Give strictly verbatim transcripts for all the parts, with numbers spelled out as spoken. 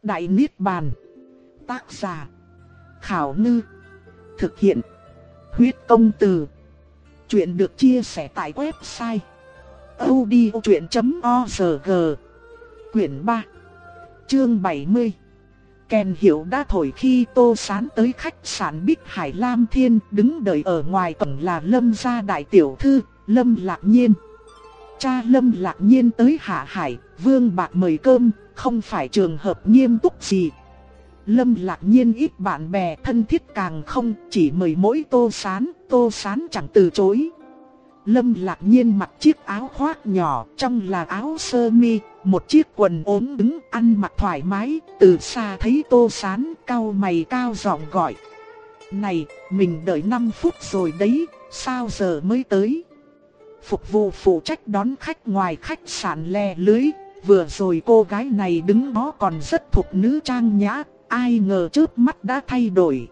Đại Niết Bàn. Tác giả Khảo Ngư. Thực hiện Huyết Công Từ. Chuyện được chia sẻ tại website audiochuyện chấm org. Quyển ba, chương bảy mươi. Kèn hiệu đã thổi khi Tô Sán tới khách sạn Bích Hải Lam Thiên. Đứng đợi ở ngoài cổng là Lâm gia đại tiểu thư, Lâm Lạc Nhiên. Cha Lâm Lạc Nhiên tới Hạ Hải, Vương Bạc mời cơm, không phải trường hợp nghiêm túc gì. Lâm Lạc Nhiên ít bạn bè thân thiết càng không, chỉ mời mỗi Tô Sán, Tô Sán chẳng từ chối. Lâm Lạc Nhiên mặc chiếc áo khoác nhỏ, trong là áo sơ mi, một chiếc quần ốm đứng, ăn mặc thoải mái. Từ xa thấy Tô Sán, cau mày cao giọng gọi: "Này, mình đợi năm phút rồi đấy, sao giờ mới tới?" Phục vụ phụ trách đón khách ngoài khách sạn le lưới: "Vừa rồi cô gái này đứng đó còn rất thục nữ trang nhã, ai ngờ chớp mắt đã thay đổi."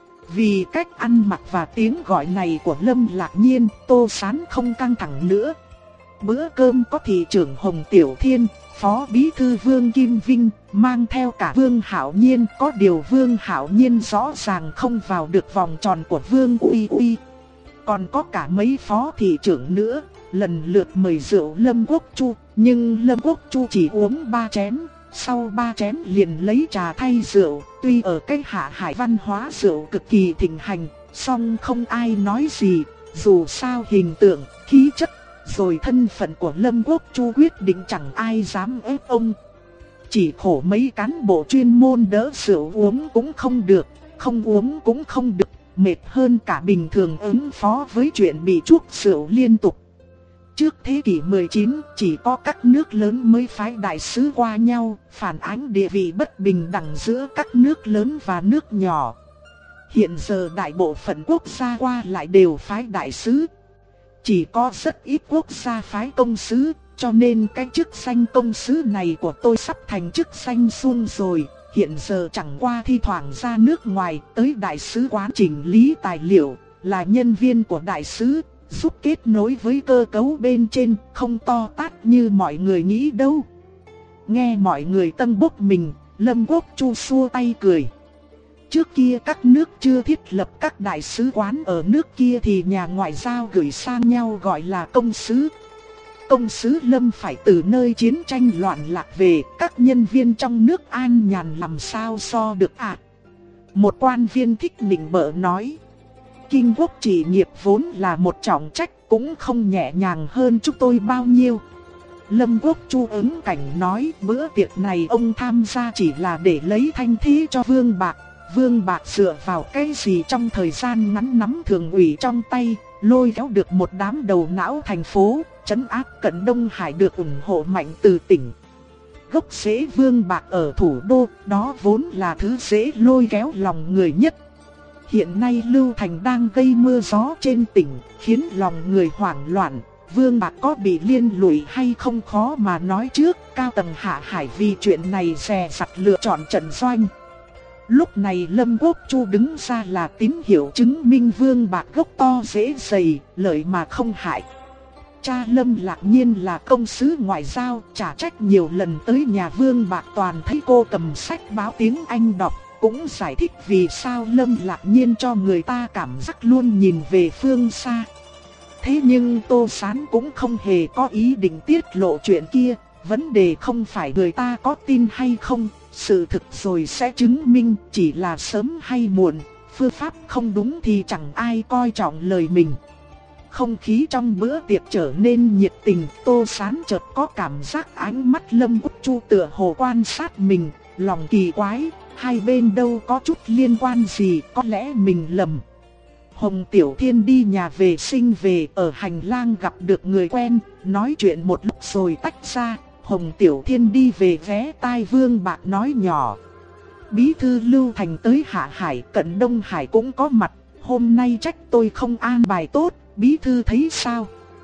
Vì cách ăn mặc và tiếng gọi này của Lâm Lạc Nhiên, Tô Sán không căng thẳng nữa. Bữa cơm có thị trưởng Hồng Tiểu Thiên, phó bí thư Vương Kim Vinh, mang theo cả Vương Hạo Nhiên. Có điều Vương Hạo Nhiên rõ ràng không vào được vòng tròn của Vương Uy Uy. Còn có cả mấy phó thị trưởng nữa, lần lượt mời rượu Lâm Quốc Chu. Nhưng Lâm Quốc Chu chỉ uống ba chén, sau ba chén liền lấy trà thay rượu. Tuy ở cái Hạ Hải văn hóa rượu cực kỳ thịnh hành, song không ai nói gì. Dù sao hình tượng, khí chất, rồi thân phận của Lâm Quốc Chu quyết định chẳng ai dám ép ông. Chỉ khổ mấy cán bộ chuyên môn đỡ rượu uống cũng không được, không uống cũng không được, mệt hơn cả bình thường ứng phó với chuyện bị chuốc rượu liên tục. Trước thế kỷ mười chín, chỉ có các nước lớn mới phái đại sứ qua nhau, phản ánh địa vị bất bình đẳng giữa các nước lớn và nước nhỏ. Hiện giờ đại bộ phận quốc gia qua lại đều phái đại sứ. Chỉ có rất ít quốc gia phái công sứ, cho nên cái chức danh công sứ này của tôi sắp thành chức danh suông rồi. Hiện giờ chẳng qua thi thoảng ra nước ngoài tới đại sứ quán chỉnh lý tài liệu, là nhân viên của đại sứ, giúp kết nối với cơ cấu bên trên, không to tát như mọi người nghĩ đâu. Nghe mọi người tân bốc mình, Lâm Quốc Chu xua tay cười. Trước kia các nước chưa thiết lập các đại sứ quán ở nước kia thì nhà ngoại giao gửi sang nhau gọi là công sứ. Công sứ Lâm phải từ nơi chiến tranh loạn lạc về, các nhân viên trong nước an nhàn làm sao so được ạ? À? Một quan viên thích nịnh bợ nói: "Kinh quốc trị nghiệp vốn là một trọng trách, cũng không nhẹ nhàng hơn chúng tôi bao nhiêu." Lâm Quốc Chu ứng cảnh nói: "Bữa tiệc này ông tham gia chỉ là để lấy thanh thế cho Vương Bạc. Vương Bạc dựa vào cái gì trong thời gian ngắn nắm thường ủy trong tay, lôi kéo được một đám đầu não thành phố, trấn áp Cận Đông Hải được ủng hộ mạnh từ tỉnh. Gốc rễ Vương Bạc ở thủ đô, đó vốn là thứ dễ lôi kéo lòng người nhất. Hiện nay Lưu Thành đang gây mưa gió trên tỉnh, khiến lòng người hoảng loạn. Vương Bạc có bị liên lụy hay không khó mà nói trước, cao tầng Hạ Hải vì chuyện này dè dặt lựa chọn trận doanh." Lúc này Lâm Quốc Chu đứng ra là tín hiệu chứng minh Vương Bạc gốc to rễ dày, lợi mà không hại. Cha Lâm Lạc Nhiên là công sứ ngoại giao, trả trách nhiều lần tới nhà Vương Bạc, toàn thấy cô cầm sách báo tiếng Anh đọc, cũng giải thích vì sao Lâm Lạc Nhiên cho người ta cảm giác luôn nhìn về phương xa. Thế nhưng Tô Sán cũng không hề có ý định tiết lộ chuyện kia, vấn đề không phải người ta có tin hay không, sự thực rồi sẽ chứng minh, chỉ là sớm hay muộn, phương pháp không đúng thì chẳng ai coi trọng lời mình. Không khí trong bữa tiệc trở nên nhiệt tình, Tô Sán chợt có cảm giác ánh mắt Lâm Quốc Chu tựa hồ quan sát mình, lòng kỳ quái, hai bên đâu có chút liên quan gì, có lẽ mình lầm. Hồng Tiểu Thiên đi nhà vệ sinh về, ở hành lang gặp được người quen, nói chuyện một lúc rồi tách ra. Hồng Tiểu Thiên đi về ghé tai Vương Bạc nói nhỏ: "Bí thư Lưu Thành tới Hạ Hải, Cận Đông Hải cũng có mặt, hôm nay trách tôi không an bài tốt, bí thư thấy sao?"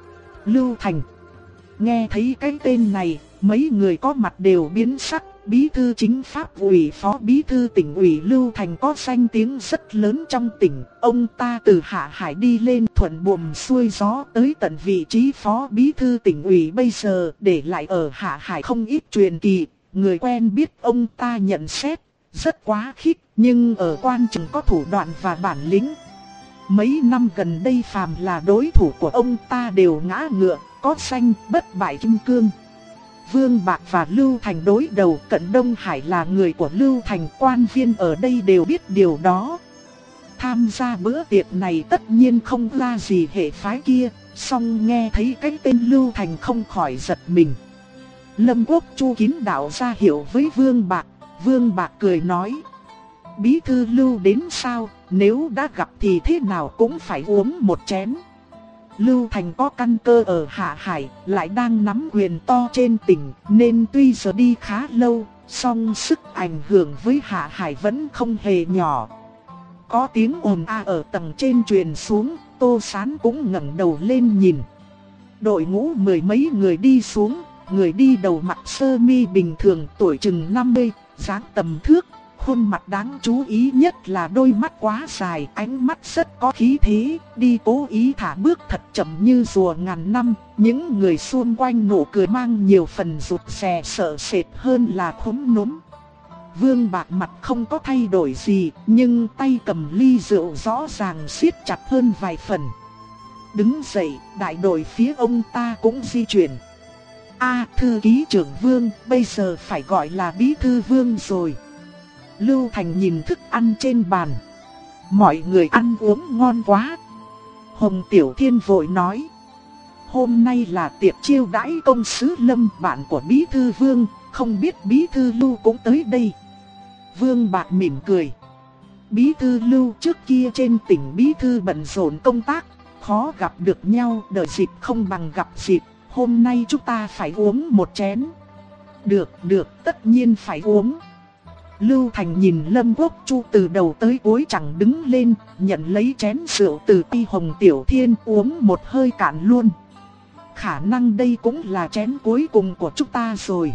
Lưu Thành. Nghe thấy cái tên này, mấy người có mặt đều biến sắc. Bí thư chính pháp ủy, phó bí thư tỉnh ủy Lưu Thành có danh tiếng rất lớn trong tỉnh. Ông ta từ Hạ Hải đi lên thuận buồm xuôi gió tới tận vị trí phó bí thư tỉnh ủy bây giờ, để lại ở Hạ Hải không ít truyền kỳ. người quen biết ông ta nhận xét, rất quá khích, nhưng ở quan trường có thủ đoạn và bản lĩnh. Mấy năm gần đây phàm là đối thủ của ông ta đều ngã ngựa, có danh bất bại kim cương. Vương Bạc và Lưu Thành đối đầu, Cận Đông Hải là người của Lưu Thành, quan viên ở đây đều biết điều đó. Tham gia bữa tiệc này tất nhiên không ra gì hệ phái kia, song nghe thấy cái tên Lưu Thành không khỏi giật mình. Lâm Quốc Chu kín đạo ra hiệu với Vương Bạc, Vương Bạc cười nói: Bí thư Lưu đến sao, nếu đã gặp thì thế nào cũng phải uống một chén. Lưu Thành có căn cơ ở Hạ Hải, lại đang nắm quyền to trên tỉnh, nên tuy giờ đi khá lâu, song sức ảnh hưởng với Hạ Hải vẫn không hề nhỏ. Có tiếng ồn a ở tầng trên truyền xuống, Tô Sán cũng ngẩng đầu lên nhìn. Đội ngũ mười mấy người đi xuống, người đi đầu mặc sơ mi bình thường, tuổi chừng năm mươi, dáng tầm thước. Khuôn mặt đáng chú ý nhất là đôi mắt quá dài, ánh mắt rất có khí thế, đi cố ý thả bước thật chậm như rùa ngàn năm. Những người xung quanh nụ cười mang nhiều phần rụt rè sợ sệt hơn là khúm núm. Vương Bạc mặt không có thay đổi gì, nhưng tay cầm ly rượu rõ ràng siết chặt hơn vài phần. Đứng dậy, đại đội phía ông ta cũng di chuyển. A, thư ký trưởng Vương, bây giờ phải gọi là bí thư Vương rồi. Lưu Thành nhìn thức ăn trên bàn. Mọi người ăn uống ngon quá. Hồng Tiểu Thiên vội nói: Hôm nay là tiệc chiêu đãi công sứ Lâm, bạn của bí thư Vương, không biết bí thư Lưu cũng tới đây. Vương Bạc mỉm cười. Bí thư Lưu trước kia trên tỉnh bí thư bận rộn công tác, khó gặp được nhau, đợi dịp không bằng gặp dịp. Hôm nay chúng ta phải uống một chén. Được, được, tất nhiên phải uống. Lưu Thành nhìn Lâm Quốc Chu từ đầu tới cuối chẳng đứng lên, nhận lấy chén rượu từ tay Hồng Tiểu Thiên uống một hơi cạn luôn. Khả năng đây cũng là chén cuối cùng của chúng ta rồi.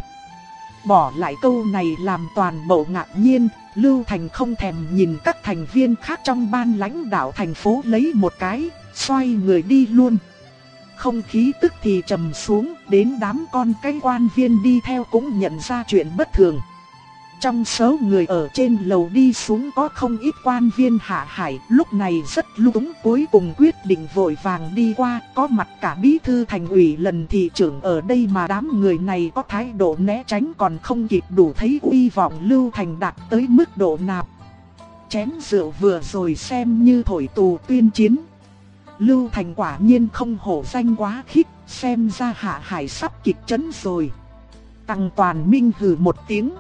Bỏ lại câu này làm toàn bộ ngạc nhiên, Lưu Thành không thèm nhìn các thành viên khác trong ban lãnh đạo thành phố lấy một cái, xoay người đi luôn. Không khí tức thì trầm xuống, đến đám con cái quan viên đi theo cũng nhận ra chuyện bất thường. Trong số người ở trên lầu đi xuống có không ít quan viên Hạ Hải, lúc này rất lúng túng, cuối cùng quyết định vội vàng đi qua, có mặt cả bí thư thành ủy lần thị trưởng ở đây mà đám người này có thái độ né tránh còn không kịp đủ thấy uy vọng Lưu Thành đạt tới mức độ nào. Chén rượu vừa rồi xem như thổi tù tuyên chiến. Lưu Thành quả nhiên không hổ danh quá khích, xem ra Hạ Hải sắp kịch chấn rồi. Tăng Toàn Minh hừ một tiếng.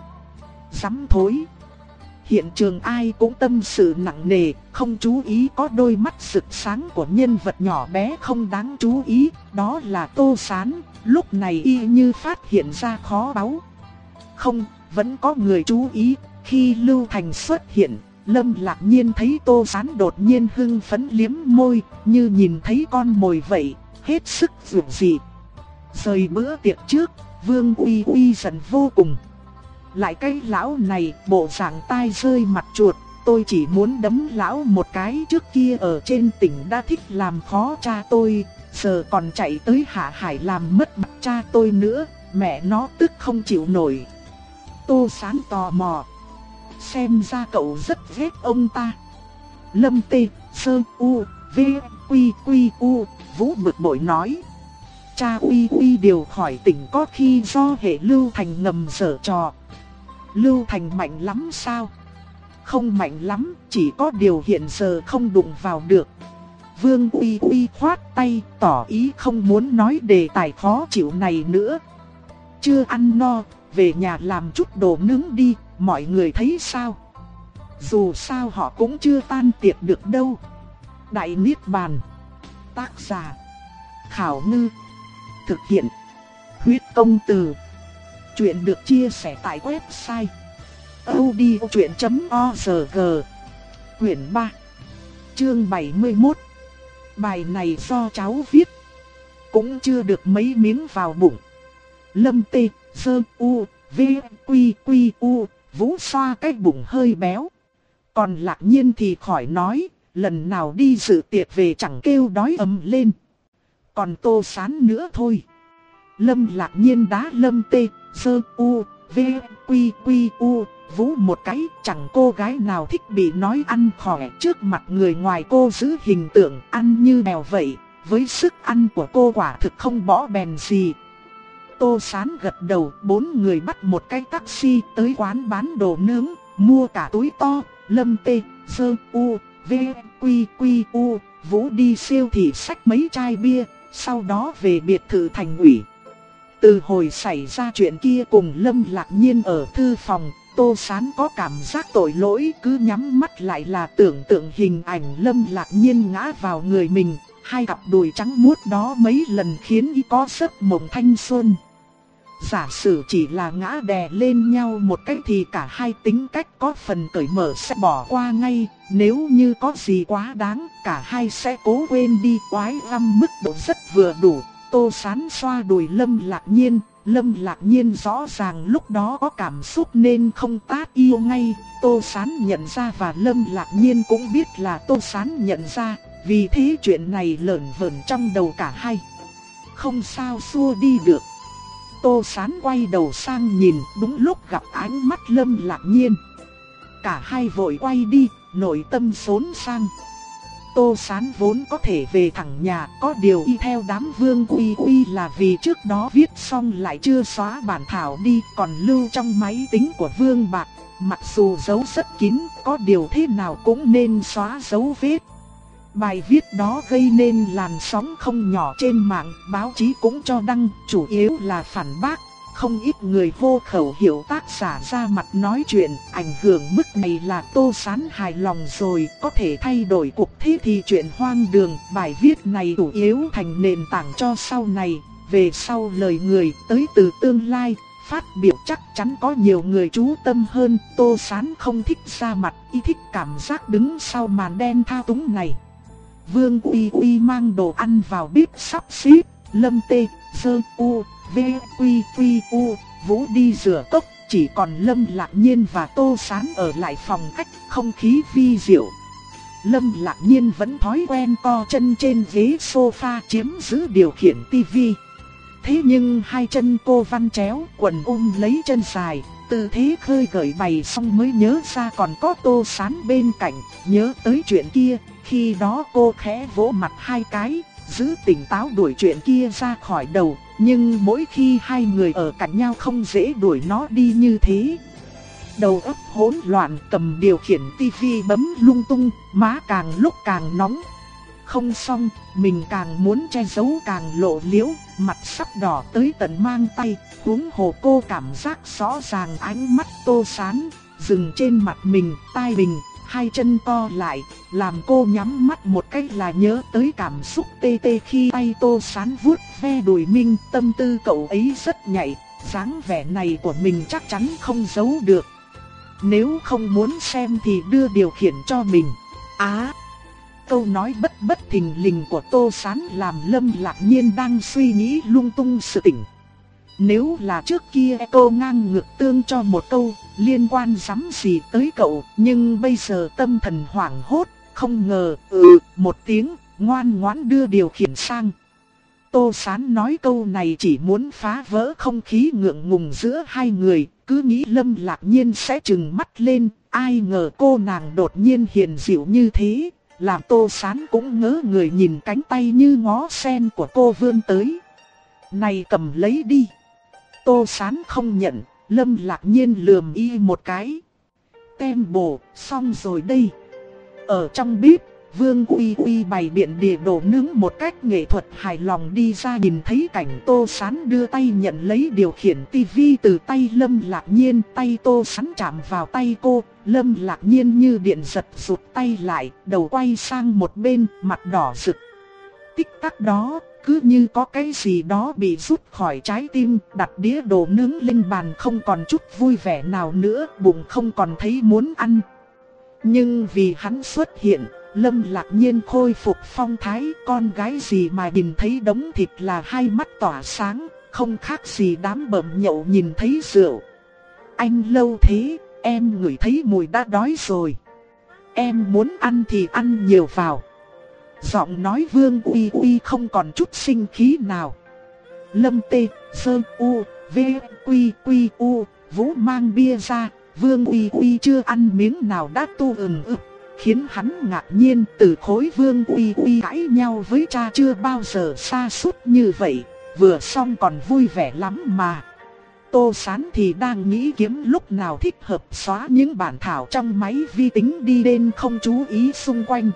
Dám thối. Hiện trường ai cũng tâm sự nặng nề, không chú ý có đôi mắt rực sáng của nhân vật nhỏ bé không đáng chú ý, đó là Tô Sán, lúc này y như phát hiện ra khó báu. Không, vẫn có người chú ý, khi Lưu Thành xuất hiện, Lâm Lạc Nhiên thấy Tô Sán đột nhiên hưng phấn liếm môi, như nhìn thấy con mồi vậy, hết sức dịu dị. Rời bữa tiệc trước, Vương Uy Uy giận vô cùng. Lại cái lão này, bộ dạng tai rơi mặt chuột, tôi chỉ muốn đấm lão một cái, trước kia ở trên tỉnh đã thích làm khó cha tôi, giờ còn chạy tới Hạ Hải làm mất mặt cha tôi nữa, mẹ nó tức không chịu nổi. Tô Sán tò mò. Xem ra cậu rất ghét ông ta. Lâm Tê, Sơ, U, V, Quy, Quy, U, Vũ bực bội nói. Cha Uy Uy điều khỏi tỉnh có khi do hệ Lưu Thành ngầm giở trò. Lưu Thành mạnh lắm sao? Không mạnh lắm, chỉ có điều hiện giờ không đụng vào được. Vương Uy Uy khoát tay, tỏ ý không muốn nói đề tài khó chịu này nữa. Chưa ăn no, về nhà làm chút đồ nướng đi, mọi người thấy sao? Dù sao họ cũng chưa tan tiệc được đâu. Đại Niết Bàn. Tác giả: Khảo Ngư. Thực hiện: Huyết Công Từ. Chuyện được chia sẻ tại website audiochuyện chấm org. Quyển ba, chương bảy mươi mốt. Bài này do cháu viết. Cũng chưa được mấy miếng vào bụng. Lâm Tê, Sơ, U, V, Quy, Quy, U, Vũ xoa cái bụng hơi béo. Còn Lạc Nhiên thì khỏi nói, lần nào đi dự tiệc về chẳng kêu đói ầm lên. Còn Tô Sán nữa thôi. Lâm Lạc Nhiên đá Lâm Tê, Sơ, U, V, Quy, Quy, U, Vũ một cái. Chẳng cô gái nào thích bị nói ăn khỏe trước mặt người ngoài, cô giữ hình tượng ăn như mèo vậy. Với sức ăn của cô quả thực không bỏ bèn gì. Tô Sán gật đầu, bốn người bắt một cái taxi tới quán bán đồ nướng, mua cả túi to. Lâm Tê, Sơ, U, V, Quy, Quy, U, Vũ đi siêu thị xách mấy chai bia, sau đó về biệt thự thành ủy. Từ hồi xảy ra chuyện kia cùng Lâm Lạc Nhiên ở thư phòng, Tô Sán có cảm giác tội lỗi, cứ nhắm mắt lại là tưởng tượng hình ảnh Lâm Lạc Nhiên ngã vào người mình. Hai cặp đùi trắng muốt đó mấy lần khiến y có giấc mộng thanh xuân. Giả sử chỉ là ngã đè lên nhau một cách thì cả hai tính cách có phần cởi mở sẽ bỏ qua ngay. Nếu như có gì quá đáng, cả hai sẽ cố quên đi. Oái găm mức độ rất vừa đủ. Tô Sán xoa đùi Lâm Lạc Nhiên. Lâm Lạc Nhiên rõ ràng lúc đó có cảm xúc nên không tát yêu ngay. Tô Sán nhận ra và Lâm Lạc Nhiên cũng biết là Tô Sán nhận ra. Vì thế chuyện này lởn vởn trong đầu cả hai, không sao xua đi được. Tô Sán quay đầu sang nhìn, đúng lúc gặp ánh mắt Lâm Lạc Nhiên. Cả hai vội quay đi, nội tâm xốn sang. Tô Sán vốn có thể về thẳng nhà, có điều y theo đám Vương Uy Uy là vì trước đó viết xong lại chưa xóa bản thảo đi, còn lưu trong máy tính của Vương Bạc. Mặc dù giấu rất kín, có điều thế nào cũng nên xóa dấu vết. Bài viết đó gây nên làn sóng không nhỏ trên mạng, báo chí cũng cho đăng, chủ yếu là phản bác. Không ít người vô khẩu hiểu tác giả ra mặt nói chuyện, ảnh hưởng mức này là Tô Sán hài lòng rồi, có thể thay đổi cuộc thế thì chuyện hoang đường. Bài viết này chủ yếu thành nền tảng cho sau này, về sau lời người tới từ tương lai, phát biểu chắc chắn có nhiều người chú tâm hơn. Tô Sán không thích ra mặt, y thích cảm giác đứng sau màn đen thao túng này. Vương Uy Uy mang đồ ăn vào bếp sắp xếp, Lâm Tê, Sơ, U, V, Quy, Quy, U, Vũ đi rửa cốc, chỉ còn Lâm Lạc Nhiên và Tô Sán ở lại phòng khách, không khí vi diệu. Lâm Lạc Nhiên vẫn thói quen co chân trên ghế sofa chiếm giữ điều khiển tivi. Thế nhưng hai chân cô vặn chéo, quần ôm lấy chân dài, tư thế khơi gợi bày xong mới nhớ ra còn có Tô Sán bên cạnh, nhớ tới chuyện kia. Khi đó cô khẽ vỗ mặt hai cái, giữ tỉnh táo đuổi chuyện kia ra khỏi đầu. Nhưng mỗi khi hai người ở cạnh nhau không dễ đuổi nó đi như thế. Đầu óc hỗn loạn, cầm điều khiển tivi bấm lung tung, má càng lúc càng nóng. Không xong, mình càng muốn che giấu càng lộ liễu, mặt sắp đỏ tới tận mang tay. Huống hồ cô cảm giác rõ ràng ánh mắt Tô Sán dừng trên mặt mình, tai mình. Hai chân co lại, làm cô nhắm mắt một cách là nhớ tới cảm xúc tê tê khi tay Tô Sán vuốt ve đùi mình. Tâm tư cậu ấy rất nhạy, dáng vẻ này của mình chắc chắn không giấu được. Nếu không muốn xem thì đưa điều khiển cho mình. Á, câu nói bất bất thình lình của Tô Sán làm Lâm Lạc Nhiên đang suy nghĩ lung tung sự tỉnh. Nếu là trước kia cô ngang ngược tương cho một câu, liên quan rắm gì tới cậu, nhưng bây giờ tâm thần hoảng hốt, không ngờ, ừ, một tiếng, ngoan ngoãn đưa điều khiển sang. Tô Sán nói câu này chỉ muốn phá vỡ không khí ngượng ngùng giữa hai người, cứ nghĩ Lâm Lạc Nhiên sẽ trừng mắt lên, ai ngờ cô nàng đột nhiên hiền dịu như thế, làm Tô Sán cũng ngớ người nhìn cánh tay như ngó sen của cô vươn tới. Này cầm lấy đi. Tô Sán không nhận, Lâm Lạc Nhiên lườm y một cái. Tem bổ, xong rồi đây. Ở trong bếp, Vương Uy Uy bày biện địa đồ nướng một cách nghệ thuật hài lòng đi ra, nhìn thấy cảnh Tô Sán đưa tay nhận lấy điều khiển tivi từ tay Lâm Lạc Nhiên. Tay Tô Sán chạm vào tay cô, Lâm Lạc Nhiên như điện giật rụt tay lại, đầu quay sang một bên, mặt đỏ rực. Tích tắc đó, cứ như có cái gì đó bị rút khỏi trái tim, đặt đĩa đồ nướng lên bàn không còn chút vui vẻ nào nữa, bụng không còn thấy muốn ăn. Nhưng vì hắn xuất hiện, Lâm Lạc Nhiên khôi phục phong thái, con gái gì mà nhìn thấy đống thịt là hai mắt tỏa sáng, không khác gì đám bợm nhậu nhìn thấy rượu. Anh lâu thế, em ngửi thấy mùi đã đói rồi. Em muốn ăn thì ăn nhiều vào. Giọng nói Vương Uy Uy không còn chút sinh khí nào. Lâm Tê, Sơ, U, V, Quy, Quy, U, Vũ mang bia ra, Vương Uy Uy chưa ăn miếng nào đã tu ừng ực, khiến hắn ngạc nhiên. Từ khối Vương Uy Uy cãi nhau với cha chưa bao giờ sa sút như vậy, vừa xong còn vui vẻ lắm mà. Tô Sán thì đang nghĩ kiếm lúc nào thích hợp xóa những bản thảo trong máy vi tính đi nên không chú ý xung quanh.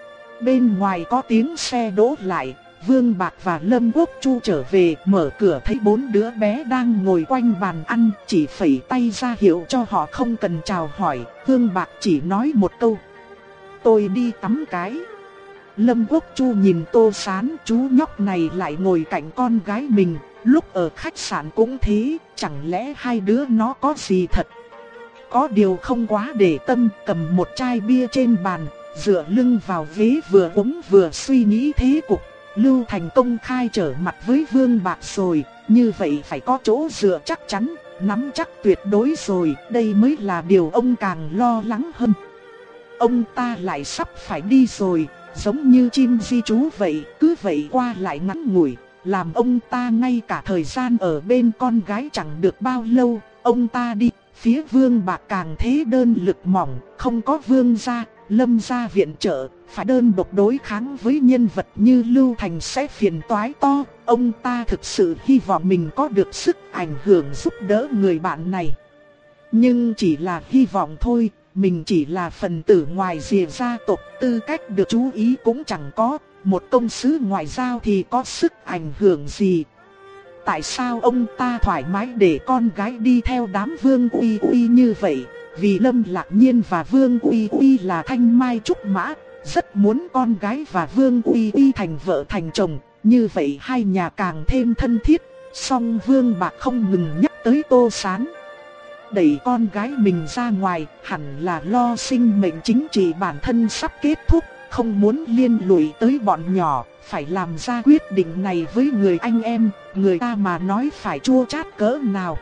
Bên ngoài có tiếng xe đỗ lại, Vương Bạc và Lâm Quốc Chu trở về, mở cửa thấy bốn đứa bé đang ngồi quanh bàn ăn, chỉ phẩy tay ra hiệu cho họ không cần chào hỏi. Vương Bạc chỉ nói một câu: tôi đi tắm cái. Lâm Quốc Chu nhìn Tô Sán, chú nhóc này lại ngồi cạnh con gái mình, lúc ở khách sạn cũng thế, chẳng lẽ hai đứa nó có gì thật? Có điều không quá để tâm, cầm một chai bia trên bàn, dựa lưng vào ghế vừa uống vừa suy nghĩ thế cục. Lưu Thành công khai trở mặt với Vương Bạc rồi, như vậy phải có chỗ dựa chắc chắn, nắm chắc tuyệt đối rồi, đây mới là điều ông càng lo lắng hơn. Ông ta lại sắp phải đi rồi, giống như chim di trú vậy, cứ vậy qua lại ngắn ngủi, làm ông ta ngay cả thời gian ở bên con gái chẳng được bao lâu. Ông ta đi, phía Vương Bạc càng thế đơn lực mỏng, không có Vương gia, Lâm gia viện trợ, phải đơn độc đối kháng với nhân vật như Lưu Thành sẽ phiền toái to. Ông ta thực sự hy vọng mình có được sức ảnh hưởng giúp đỡ người bạn này. Nhưng chỉ là hy vọng thôi, mình chỉ là phần tử ngoài rìa gia tộc, tư cách được chú ý cũng chẳng có. Một công sứ ngoại giao thì có sức ảnh hưởng gì? Tại sao ông ta thoải mái để con gái đi theo đám Vương Uy Uy như vậy? Vì Lâm Lạc Nhiên và Vương Uy Uy là thanh mai trúc mã, rất muốn con gái và Vương Uy Uy thành vợ thành chồng, như vậy hai nhà càng thêm thân thiết. Song Vương Bạc không ngừng nhắc tới Tô Sán. Đẩy con gái mình ra ngoài, hẳn là lo sinh mệnh chính trị bản thân sắp kết thúc, không muốn liên lụy tới bọn nhỏ, phải làm ra quyết định này với người anh em, người ta mà nói phải chua chát cỡ nào.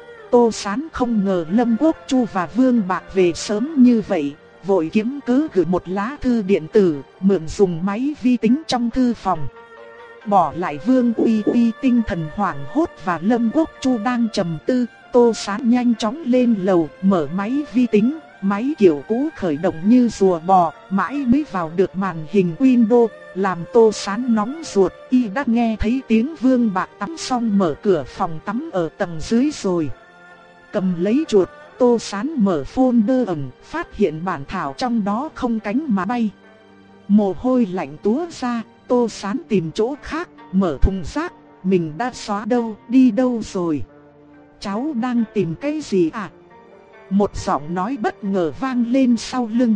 Tô Sán không ngờ Lâm Quốc Chu và Vương Bạc về sớm như vậy, vội kiếm cớ gửi một lá thư điện tử, mượn dùng máy vi tính trong thư phòng. Bỏ lại Vương Uy Uy tinh thần hoảng hốt và Lâm Quốc Chu đang trầm tư, Tô Sán nhanh chóng lên lầu, mở máy vi tính, máy kiểu cũ khởi động như rùa bò, mãi mới vào được màn hình Windows, làm Tô Sán nóng ruột. Y đã nghe thấy tiếng Vương Bạc tắm xong mở cửa phòng tắm ở tầng dưới rồi. Cầm lấy chuột, Tô Sán mở folder ẩn, phát hiện bản thảo trong đó không cánh mà bay. Mồ hôi lạnh túa ra, Tô Sán tìm chỗ khác, mở thùng rác, mình đã xóa đâu, đi đâu rồi? Cháu đang tìm cái gì à? Một giọng nói bất ngờ vang lên sau lưng.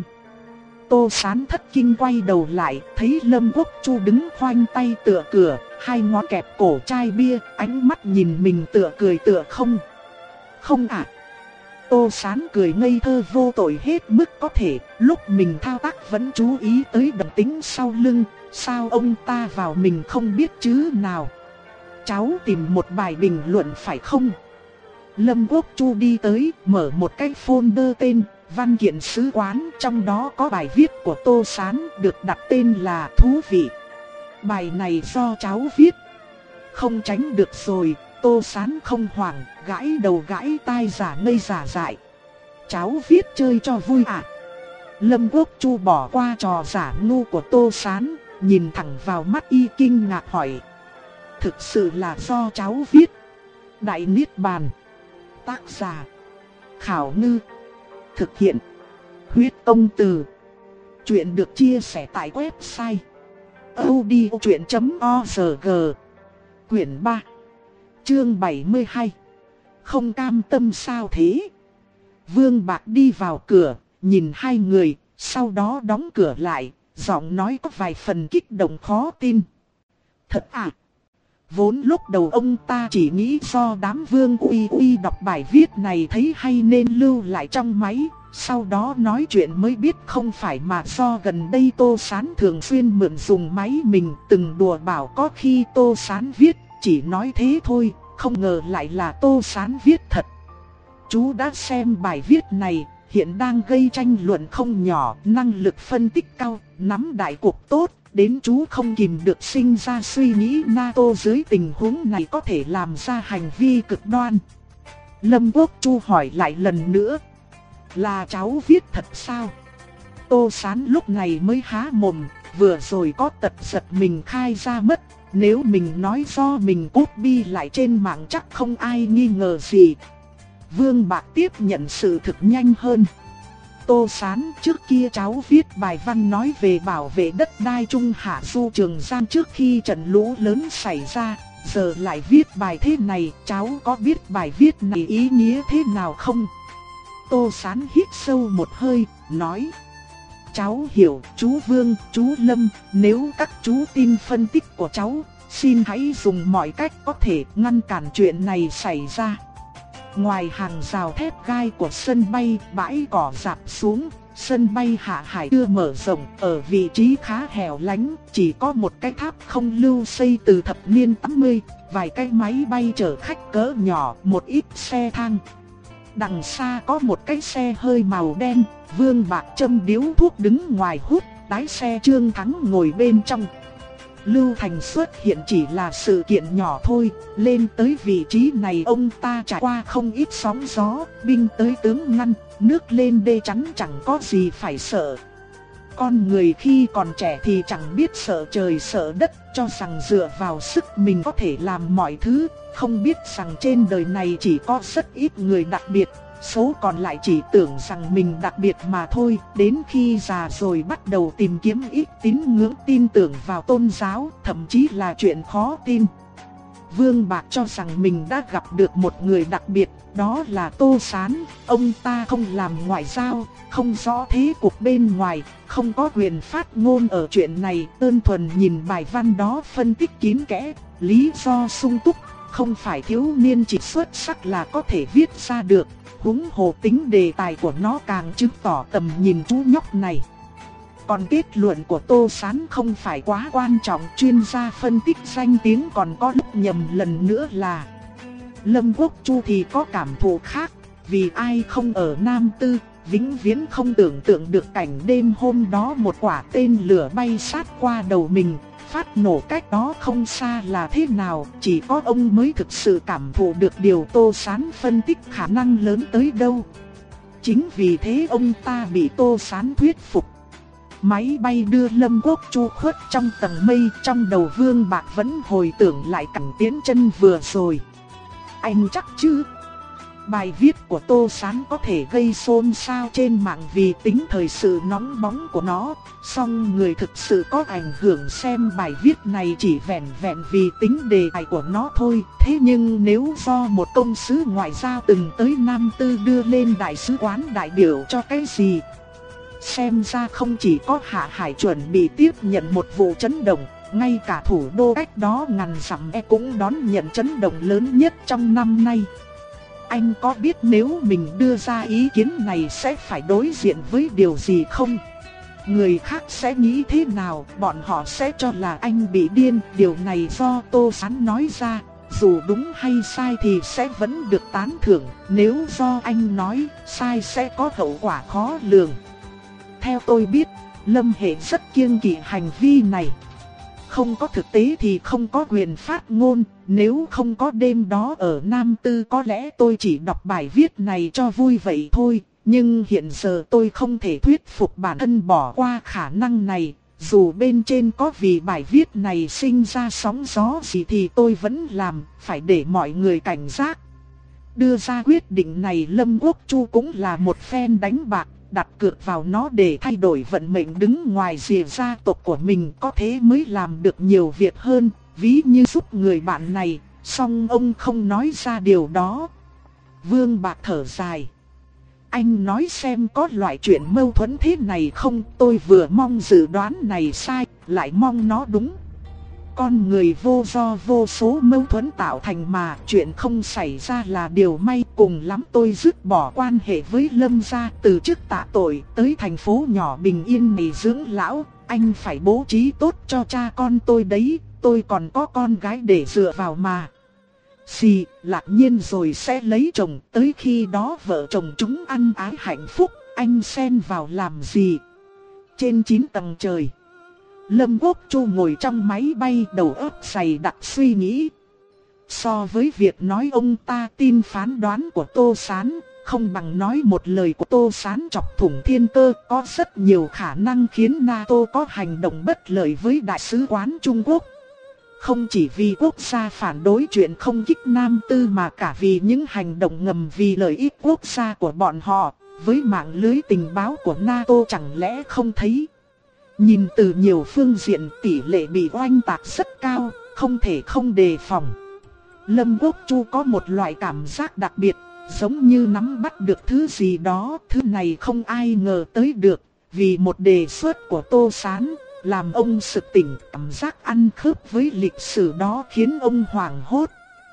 Tô Sán thất kinh quay đầu lại, thấy Lâm Quốc Chu đứng khoanh tay tựa cửa, hai ngón kẹp cổ chai bia, ánh mắt nhìn mình tựa cười tựa không. Không ạ. À. Tô Sán cười ngây thơ vô tội hết mức có thể, lúc mình thao tác vẫn chú ý tới động tĩnh sau lưng, sao ông ta vào mình không biết chứ nào. Cháu tìm một bài bình luận phải không? Lâm Quốc Chu đi tới, mở một cái folder tên văn kiện sứ quán, trong đó có bài viết của Tô Sán được đặt tên là Thú vị. Bài này do cháu viết. Không tránh được rồi, Tô Sán không hoảng, gãi đầu gãi tai giả ngây giả dại. Cháu viết chơi cho vui à? Lâm Quốc Chu bỏ qua trò giả ngu của Tô Sán, nhìn thẳng vào mắt y kinh ngạc hỏi. Thực sự là do cháu viết. Đại Niết Bàn. Tác giả Khảo Ngư. Thực hiện Huyết Công Từ. Chuyện được chia sẻ tại website audiochuyện chấm org. Quyển ba, chương bảy mươi hai. Không cam tâm sao thế? Vương Bạc đi vào cửa, nhìn hai người, sau đó đóng cửa lại, giọng nói có vài phần kích động khó tin. Thật à? Vốn lúc đầu ông ta chỉ nghĩ do đám Vương Uy Uy đọc bài viết này thấy hay nên lưu lại trong máy, sau đó nói chuyện mới biết không phải mà do gần đây Tô Sán thường xuyên mượn dùng máy mình, từng đùa bảo có khi Tô Sán viết, chỉ nói thế thôi, không ngờ lại là Tô Sán viết thật. Chú đã xem bài viết này, hiện đang gây tranh luận không nhỏ, năng lực phân tích cao, nắm đại cục tốt. Đến chú không kìm được sinh ra suy nghĩ NATO dưới tình huống này có thể làm ra hành vi cực đoan. Lâm Quốc Chu hỏi lại lần nữa. Là cháu viết thật sao? Tô Sán lúc này mới há mồm, vừa rồi có tật giật mình khai ra mất. Nếu mình nói do mình copy lại trên mạng chắc không ai nghi ngờ gì. Vương Bạc tiếp nhận sự thực nhanh hơn. Tô Sán, trước kia cháu viết bài văn nói về bảo vệ đất đai Trung Hạ Du Trường Giang trước khi trận lũ lớn xảy ra. Giờ lại viết bài thế này, cháu có biết bài viết này ý nghĩa thế nào không? Tô Sán hít sâu một hơi, nói. Cháu hiểu, chú Vương, chú Lâm, nếu các chú tin phân tích của cháu, xin hãy dùng mọi cách có thể ngăn cản chuyện này xảy ra. Ngoài hàng rào thép gai của sân bay, bãi cỏ rạp xuống, sân bay Hạ Hải chưa mở rộng, ở vị trí khá hẻo lánh, chỉ có một cái tháp không lưu xây từ thập niên tám mươi, vài cái máy bay chở khách cỡ nhỏ, một ít xe thang. Đằng xa có một cái xe hơi màu đen, Vương Bạc châm điếu thuốc đứng ngoài hút, lái xe Trương Thắng ngồi bên trong. Lưu Thành xuất hiện chỉ là sự kiện nhỏ thôi, lên tới vị trí này ông ta trải qua không ít sóng gió, binh tới tướng ngăn, nước lên đê chắn chẳng có gì phải sợ. Con người khi còn trẻ thì chẳng biết sợ trời sợ đất, cho rằng dựa vào sức mình có thể làm mọi thứ, không biết rằng trên đời này chỉ có rất ít người đặc biệt, số còn lại chỉ tưởng rằng mình đặc biệt mà thôi. Đến khi già rồi bắt đầu tìm kiếm ít tín ngưỡng, tin tưởng vào tôn giáo, thậm chí là chuyện khó tin. Vương Bạc cho rằng mình đã gặp được một người đặc biệt, đó là Tô Sán. Ông ta không làm ngoại giao, không rõ thế cục bên ngoài, không có quyền phát ngôn ở chuyện này, đơn thuần nhìn bài văn đó phân tích kín kẽ, lý do sung túc, không phải thiếu niên chỉ xuất sắc là có thể viết ra được. Huống hồ tính đề tài của nó càng chứng tỏ tầm nhìn chú nhóc này. Còn kết luận của Tô Sán không phải quá quan trọng, chuyên gia phân tích danh tiếng còn có lúc nhầm lần nữa là Lâm Quốc Chu thì có cảm thụ khác, vì ai không ở Nam Tư, vĩnh viễn không tưởng tượng được cảnh đêm hôm đó một quả tên lửa bay sát qua đầu mình, phát nổ cách đó không xa là thế nào, chỉ có ông mới thực sự cảm thụ được điều Tô Sán phân tích khả năng lớn tới đâu. Chính vì thế ông ta bị Tô Sán thuyết phục. Máy bay đưa Lâm Quốc Chu khuất trong tầng mây, trong đầu Vương Bạc vẫn hồi tưởng lại cảnh tiến chân vừa rồi. Anh chắc chứ? Bài viết của Tô Sán có thể gây xôn xao trên mạng vì tính thời sự nóng bỏng của nó, song người thực sự có ảnh hưởng xem bài viết này chỉ vẹn vẹn vì tính đề tài của nó thôi. Thế nhưng nếu do một công sứ ngoại giao từng tới Nam Tư đưa lên đại sứ quán đại biểu cho cái gì? Xem ra không chỉ có Hạ Hải chuẩn bị tiếp nhận một vụ chấn động, ngay cả thủ đô cách đó ngàn dặm e cũng đón nhận chấn động lớn nhất trong năm nay. Anh có biết nếu mình đưa ra ý kiến này sẽ phải đối diện với điều gì không? Người khác sẽ nghĩ thế nào? Bọn họ sẽ cho là anh bị điên. Điều này do Tô Sán nói ra, dù đúng hay sai thì sẽ vẫn được tán thưởng. Nếu do anh nói, sai sẽ có hậu quả khó lường. Theo tôi biết, Lâm Hệ rất kiêng kỵ hành vi này. Không có thực tế thì không có quyền phát ngôn, nếu không có đêm đó ở Nam Tư có lẽ tôi chỉ đọc bài viết này cho vui vậy thôi. Nhưng hiện giờ tôi không thể thuyết phục bản thân bỏ qua khả năng này, dù bên trên có vì bài viết này sinh ra sóng gió gì thì tôi vẫn làm, phải để mọi người cảnh giác. Đưa ra quyết định này Lâm Quốc Chu cũng là một phen đánh bạc, đặt cược vào nó để thay đổi vận mệnh đứng ngoài rìa gia tộc của mình, có thế mới làm được nhiều việc hơn, ví như giúp người bạn này, song ông không nói ra điều đó. Vương Bạc thở dài. Anh nói xem có loại chuyện mâu thuẫn thế này không, tôi vừa mong dự đoán này sai, lại mong nó đúng. Con người vô do vô số mâu thuẫn tạo thành mà, chuyện không xảy ra là điều may. Cùng lắm tôi dứt bỏ quan hệ với Lâm gia, từ chức tạ tội, tới thành phố nhỏ bình yên này dưỡng lão. Anh phải bố trí tốt cho cha con tôi đấy, tôi còn có con gái để dựa vào mà. Xì, Lạc Nhiên rồi sẽ lấy chồng, tới khi đó vợ chồng chúng ăn ái hạnh phúc, anh xen vào làm gì? Trên chín tầng trời, Lâm Quốc Chu ngồi trong máy bay, đầu óc dày đặc suy nghĩ. So với việc nói ông ta tin phán đoán của Tô Sán, không bằng nói một lời của Tô Sán chọc thủng thiên cơ, có rất nhiều khả năng khiến NATO có hành động bất lợi với Đại sứ quán Trung Quốc. Không chỉ vì quốc gia phản đối chuyện không kích Nam Tư mà cả vì những hành động ngầm vì lợi ích quốc gia của bọn họ, với mạng lưới tình báo của NATO chẳng lẽ không thấy. Nhìn từ nhiều phương diện tỷ lệ bị oanh tạc rất cao, không thể không đề phòng. Lâm Quốc Chu có một loại cảm giác đặc biệt, giống như nắm bắt được thứ gì đó, thứ này không ai ngờ tới được, vì một đề xuất của Tô Sán, làm ông sực tỉnh, cảm giác ăn khớp với lịch sử đó khiến ông hoảng hốt.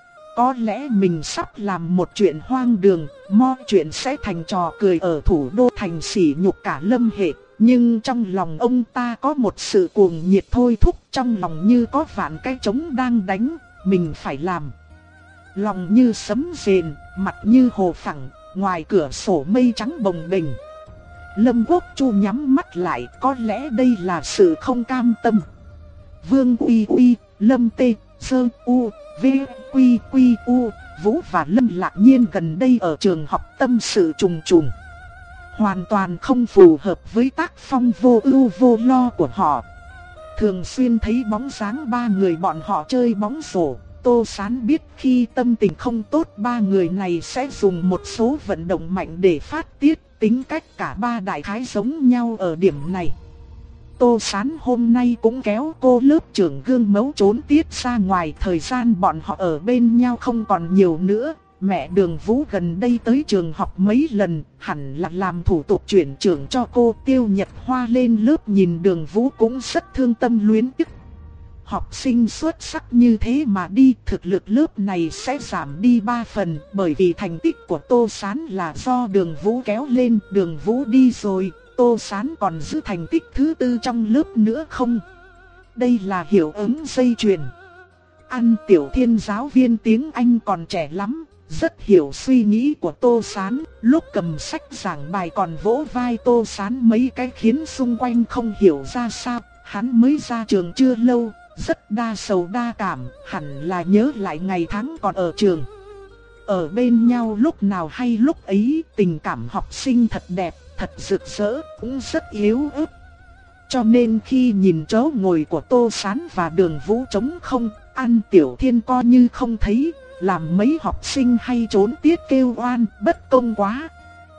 Có lẽ mình sắp làm một chuyện hoang đường, mọi chuyện sẽ thành trò cười ở thủ đô thành sỉ nhục cả Lâm Hệ. Nhưng trong lòng ông ta có một sự cuồng nhiệt thôi thúc, trong lòng như có vạn cái trống đang đánh, mình phải làm. Lòng như sấm rền, mặt như hồ phẳng, ngoài cửa sổ mây trắng bồng bềnh. Lâm Quốc Chu nhắm mắt lại, có lẽ đây là sự không cam tâm. Vương Uy Uy, Lâm Tê, Sơ U, V, Quy Quy U, Vũ và Lâm Lạc Nhiên gần đây ở trường học tâm sự trùng trùng. Hoàn toàn không phù hợp với tác phong vô ưu vô lo của họ. Thường xuyên thấy bóng dáng ba người bọn họ chơi bóng rổ, Tô Sán biết khi tâm tình không tốt ba người này sẽ dùng một số vận động mạnh để phát tiết, tính cách cả ba đại khái giống nhau ở điểm này. Tô Sán hôm nay cũng kéo cô lớp trưởng gương mẫu trốn tiết ra ngoài, thời gian bọn họ ở bên nhau không còn nhiều nữa. Mẹ Đường Vũ gần đây tới trường học mấy lần, hẳn là làm thủ tục chuyển trường cho cô. Tiêu Nhật Hoa lên lớp nhìn Đường Vũ cũng rất thương tâm luyến tiếc. Học sinh xuất sắc như thế mà đi, thực lực lớp này sẽ giảm đi ba phần, bởi vì thành tích của Tô Sán là do Đường Vũ kéo lên. Đường Vũ đi rồi, Tô Sán còn giữ thành tích thứ tư trong lớp nữa không? Đây là hiệu ứng dây chuyền. An Tiểu Thiên giáo viên tiếng Anh còn trẻ lắm, rất hiểu suy nghĩ của Tô Sán, lúc cầm sách giảng bài còn vỗ vai Tô Sán mấy cái khiến xung quanh không hiểu ra sao. Hắn mới ra trường chưa lâu, rất đa sầu đa cảm, hẳn là nhớ lại ngày tháng còn ở trường. Ở bên nhau lúc nào hay lúc ấy, tình cảm học sinh thật đẹp, thật rực rỡ, cũng rất yếu ớt. Cho nên khi nhìn chỗ ngồi của Tô Sán và Đường Vũ trống không, An Tiểu Thiên coi như không thấy, làm mấy học sinh hay trốn tiết kêu oan, bất công quá.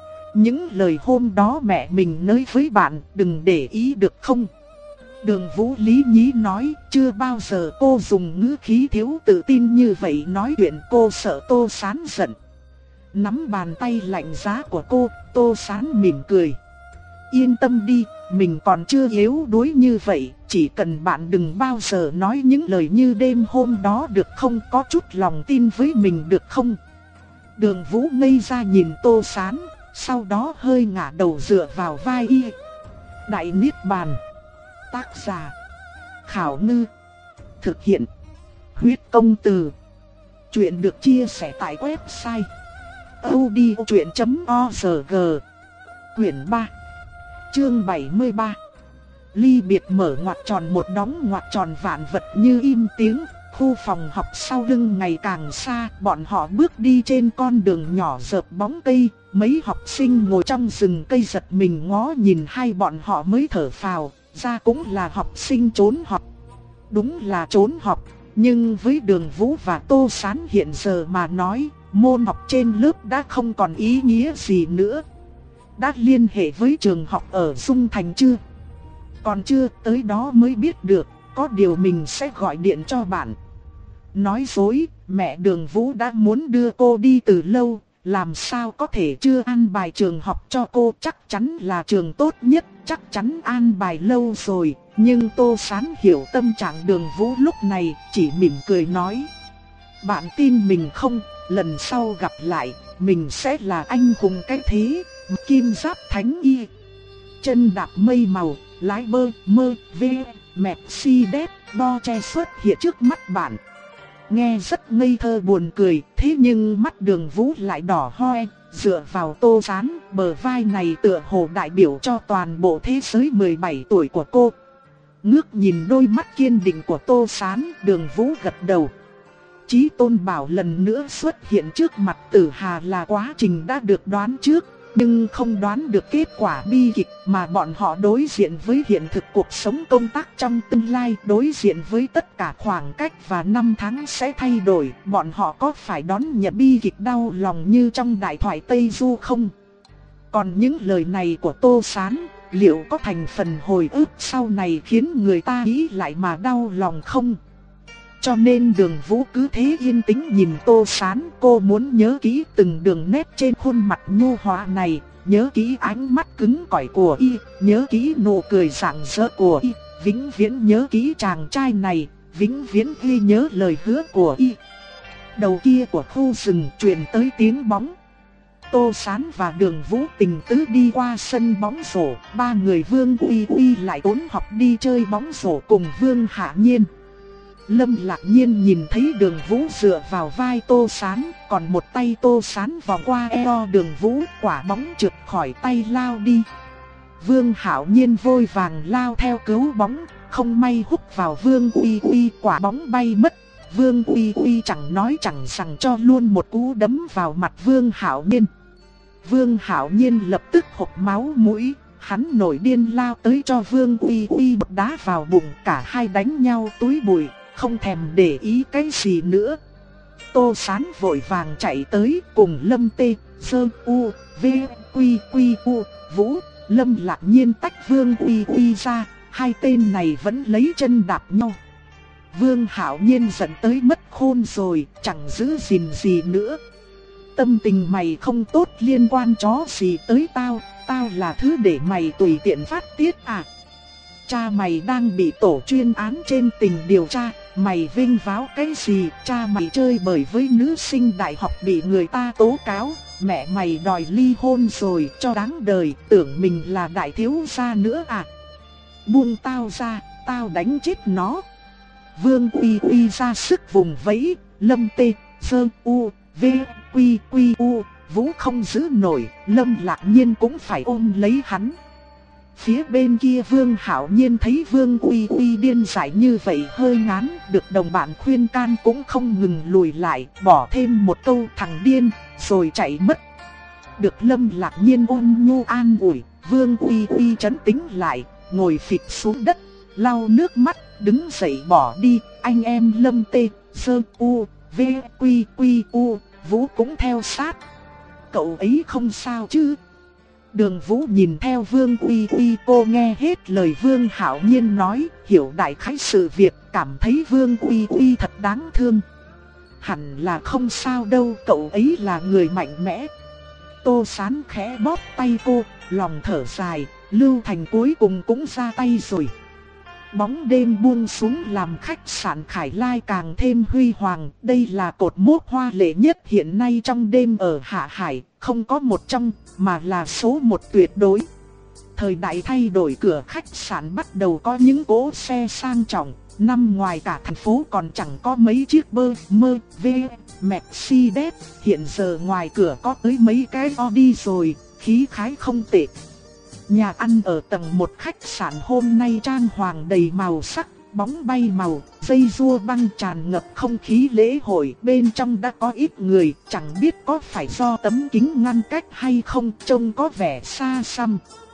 Những lời hôm đó mẹ mình nói với bạn, đừng để ý được không? Đường Vũ lý nhí nói, chưa bao giờ cô dùng ngữ khí thiếu tự tin như vậy nói chuyện, cô sợ Tô Sán giận. Nắm bàn tay lạnh giá của cô, Tô Sán mỉm cười. Yên tâm đi, mình còn chưa yếu đuối như vậy, chỉ cần bạn đừng bao giờ nói những lời như đêm hôm đó được không, có chút lòng tin với mình được không? Đường Vũ ngây ra nhìn Tô Sán, sau đó hơi ngả đầu dựa vào vai y. Đại Niết Bàn. Tác giả Khảo Ngư. Thực hiện Huyết Công Từ. Chuyện được chia sẻ tại website audiochuyện chấm org. Quyển ba, chương bảy mươi ba. Ly biệt mở ngoặc tròn một đóng ngoặc tròn, vạn vật như im tiếng. Khu phòng học sau lưng ngày càng xa, bọn họ bước đi trên con đường nhỏ rợp bóng cây. Mấy học sinh ngồi trong rừng cây giật mình ngó nhìn hai bọn họ mới thở phào, ra cũng là học sinh trốn học. Đúng là trốn học, nhưng với Đường Vũ và Tô Sán hiện giờ mà nói, môn học trên lớp đã không còn ý nghĩa gì nữa. Đã liên hệ với trường học ở Dung Thành chưa? Còn chưa, tới đó mới biết được, có điều mình sẽ gọi điện cho bạn. Nói dối, mẹ Đường Vũ đã muốn đưa cô đi từ lâu, làm sao có thể chưa an bài trường học cho cô, chắc chắn là trường tốt nhất, chắc chắn an bài lâu rồi. Nhưng Tô Sán hiểu tâm trạng Đường Vũ lúc này, chỉ mỉm cười nói. Bạn tin mình không, lần sau gặp lại, mình sẽ là anh hùng cái thế, kim giáp thánh y. Chân đạp mây màu, lái bơ, mơ, vê, Mercedes, đo che xuất hiện trước mắt bạn. Nghe rất ngây thơ buồn cười, thế nhưng mắt Đường Vũ lại đỏ hoe, dựa vào Tô Sán, bờ vai này tựa hồ đại biểu cho toàn bộ thế giới mười bảy tuổi của cô. Ngước nhìn đôi mắt kiên định của Tô Sán, Đường Vũ gật đầu. Chí Tôn bảo lần nữa xuất hiện trước mặt Tử Hà là quá trình đã được đoán trước, nhưng không đoán được kết quả bi kịch mà bọn họ đối diện với hiện thực cuộc sống công tác trong tương lai, đối diện với tất cả khoảng cách và năm tháng sẽ thay đổi, bọn họ có phải đón nhận bi kịch đau lòng như trong đại thoại Tây Du không? Còn những lời này của Tô Sán, liệu có thành phần hồi ức sau này khiến người ta nghĩ lại mà đau lòng không? Cho nên Đường Vũ cứ thế yên tĩnh nhìn Tô Sán, cô muốn nhớ kỹ từng đường nét trên khuôn mặt nhu hòa này, nhớ kỹ ánh mắt cứng cỏi của y, nhớ kỹ nụ cười rạng rỡ của y, vĩnh viễn nhớ kỹ chàng trai này, vĩnh viễn ghi nhớ lời hứa của y. Đầu kia của khu rừng truyền tới tiếng bóng. Tô Sán và Đường Vũ tình tứ đi qua sân bóng rổ, ba người Vương Uy Uy lại tốn học đi chơi bóng rổ cùng Vương Hạ Nhiên. Lâm Lạc Nhiên nhìn thấy Đường Vũ dựa vào vai Tô Sán, còn một tay Tô Sán vòng qua eo Đường Vũ, quả bóng trượt khỏi tay lao đi. Vương Hạo Nhiên vội vàng lao theo cứu bóng, không may húc vào Vương Uy Uy, quả bóng bay mất. Vương Uy Uy chẳng nói chẳng rằng cho luôn một cú đấm vào mặt Vương Hạo Nhiên. Vương Hạo Nhiên lập tức hộc máu mũi, hắn nổi điên lao tới cho Vương Uy Uy bật đá vào bụng, cả hai đánh nhau túi bụi, không thèm để ý cái gì nữa. Tô Sán vội vàng chạy tới cùng Lâm Tê, Sơ U, V, Quy Quy U, Vũ, Lâm Lạc Nhiên tách Vương Uy Uy ra, hai tên này vẫn lấy chân đạp nhau. Vương Hạo Nhiên giận tới mất khôn rồi, chẳng giữ gìn gì nữa. Tâm tình mày không tốt liên quan chó gì tới tao, tao là thứ để mày tùy tiện phát tiết à? Cha mày đang bị tổ chuyên án trên tình điều tra, mày vinh váo cái gì? Cha mày chơi bời với nữ sinh đại học bị người ta tố cáo, mẹ mày đòi ly hôn rồi, cho đáng đời, tưởng mình là đại thiếu gia nữa à? Buông tao ra, tao đánh chết nó. Vương Uy Uy ra sức vùng vẫy, Lâm Tê, Sơ U, V, Quy Quy U, Vũ không giữ nổi, Lâm Lạc Nhiên cũng phải ôm lấy hắn. Phía bên kia Vương Hạo Nhiên thấy Vương Uy Uy điên dại như vậy hơi ngán, được đồng bạn khuyên can cũng không ngừng lùi lại, bỏ thêm một câu thằng điên, rồi chạy mất. Được Lâm Lạc Nhiên ôn nhu an ủi, Vương Uy Uy trấn tĩnh lại, ngồi phịch xuống đất, lau nước mắt, đứng dậy bỏ đi. Anh em Lâm Tê, Sơ U, V, Quy Quy U, Vũ cũng theo sát. Cậu ấy không sao chứ? Đường Vũ nhìn theo Vương Uy Uy, cô nghe hết lời Vương Hạo Nhiên nói, hiểu đại khái sự việc, cảm thấy Vương Uy Uy thật đáng thương. Hẳn là không sao đâu, cậu ấy là người mạnh mẽ. Tô Sán khẽ bóp tay cô, lòng thở dài, Lưu Thành cuối cùng cũng ra tay rồi. Bóng đêm buông xuống làm khách sạn Khải Lai càng thêm huy hoàng. Đây là cột mốc hoa lệ nhất hiện nay trong đêm ở Hạ Hải, không có một trong, mà là số một tuyệt đối. Thời đại thay đổi, cửa khách sạn bắt đầu có những cỗ xe sang trọng. Năm ngoài cả thành phố còn chẳng có mấy chiếc bơ, mơ, v, Mercedes. Hiện giờ ngoài cửa có tới mấy cái Audi rồi, khí khái không tệ. Nhà ăn ở tầng một khách sạn hôm nay trang hoàng đầy màu sắc, bóng bay màu, dây rua băng tràn ngập không khí lễ hội. Bên trong đã có ít người, chẳng biết có phải do tấm kính ngăn cách hay không, trông có vẻ xa xăm.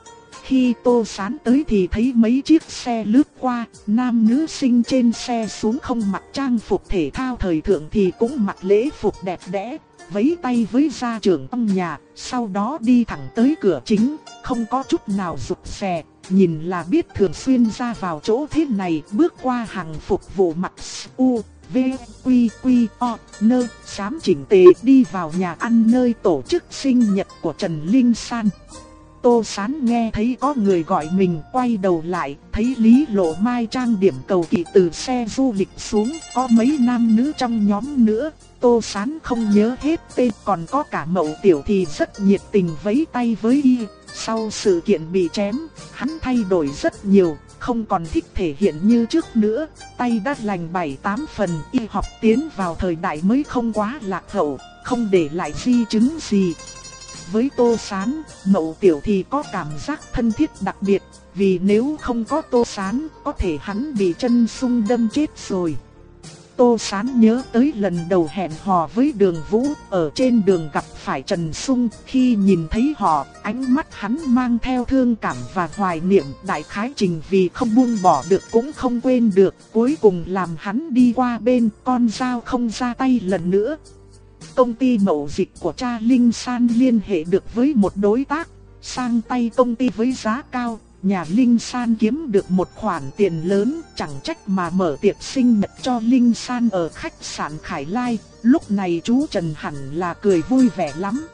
Khi Tô Sán tới thì thấy mấy chiếc xe lướt qua, nam nữ sinh trên xe xuống không mặc trang phục thể thao thời thượng thì cũng mặc lễ phục đẹp đẽ, vẫy tay với gia trưởng trong nhà, sau đó đi thẳng tới cửa chính, không có chút nào rụt rè, nhìn là biết thường xuyên ra vào chỗ thế này. Bước qua hàng phục vụ mặc U, V, Quy Quy O, nơ, xám chỉnh tề đi vào nhà ăn nơi tổ chức sinh nhật của Trần Linh San. Tô Sán nghe thấy có người gọi mình, quay đầu lại, thấy Lý Lộ Mai trang điểm cầu kỳ từ xe du lịch xuống, có mấy nam nữ trong nhóm nữa. Tô Sán không nhớ hết tên, còn có cả Mậu Tiểu thì rất nhiệt tình vẫy tay với y. Sau sự kiện bị chém, hắn thay đổi rất nhiều, không còn thích thể hiện như trước nữa, tay đã lành bảy tám phần. Y học tiến vào thời đại mới không quá lạc hậu, không để lại di chứng gì. Với Tô Sán, Mậu Tiểu thì có cảm giác thân thiết đặc biệt, vì nếu không có Tô Sán, có thể hắn bị chân sung đâm chết rồi. Tô Sán nhớ tới lần đầu hẹn hò với Đường Vũ, ở trên đường gặp phải Trần Sung, khi nhìn thấy họ, ánh mắt hắn mang theo thương cảm và hoài niệm, đại khái trình vì không buông bỏ được cũng không quên được, cuối cùng làm hắn đi qua bên, con dao không ra tay lần nữa. Công ty mậu dịch của cha Linh San liên hệ được với một đối tác, sang tay công ty với giá cao. Nhà Linh San kiếm được một khoản tiền lớn, chẳng trách mà mở tiệc sinh nhật cho Linh San ở khách sạn Khải Lai. Lúc này chú Trần hẳn là cười vui vẻ lắm.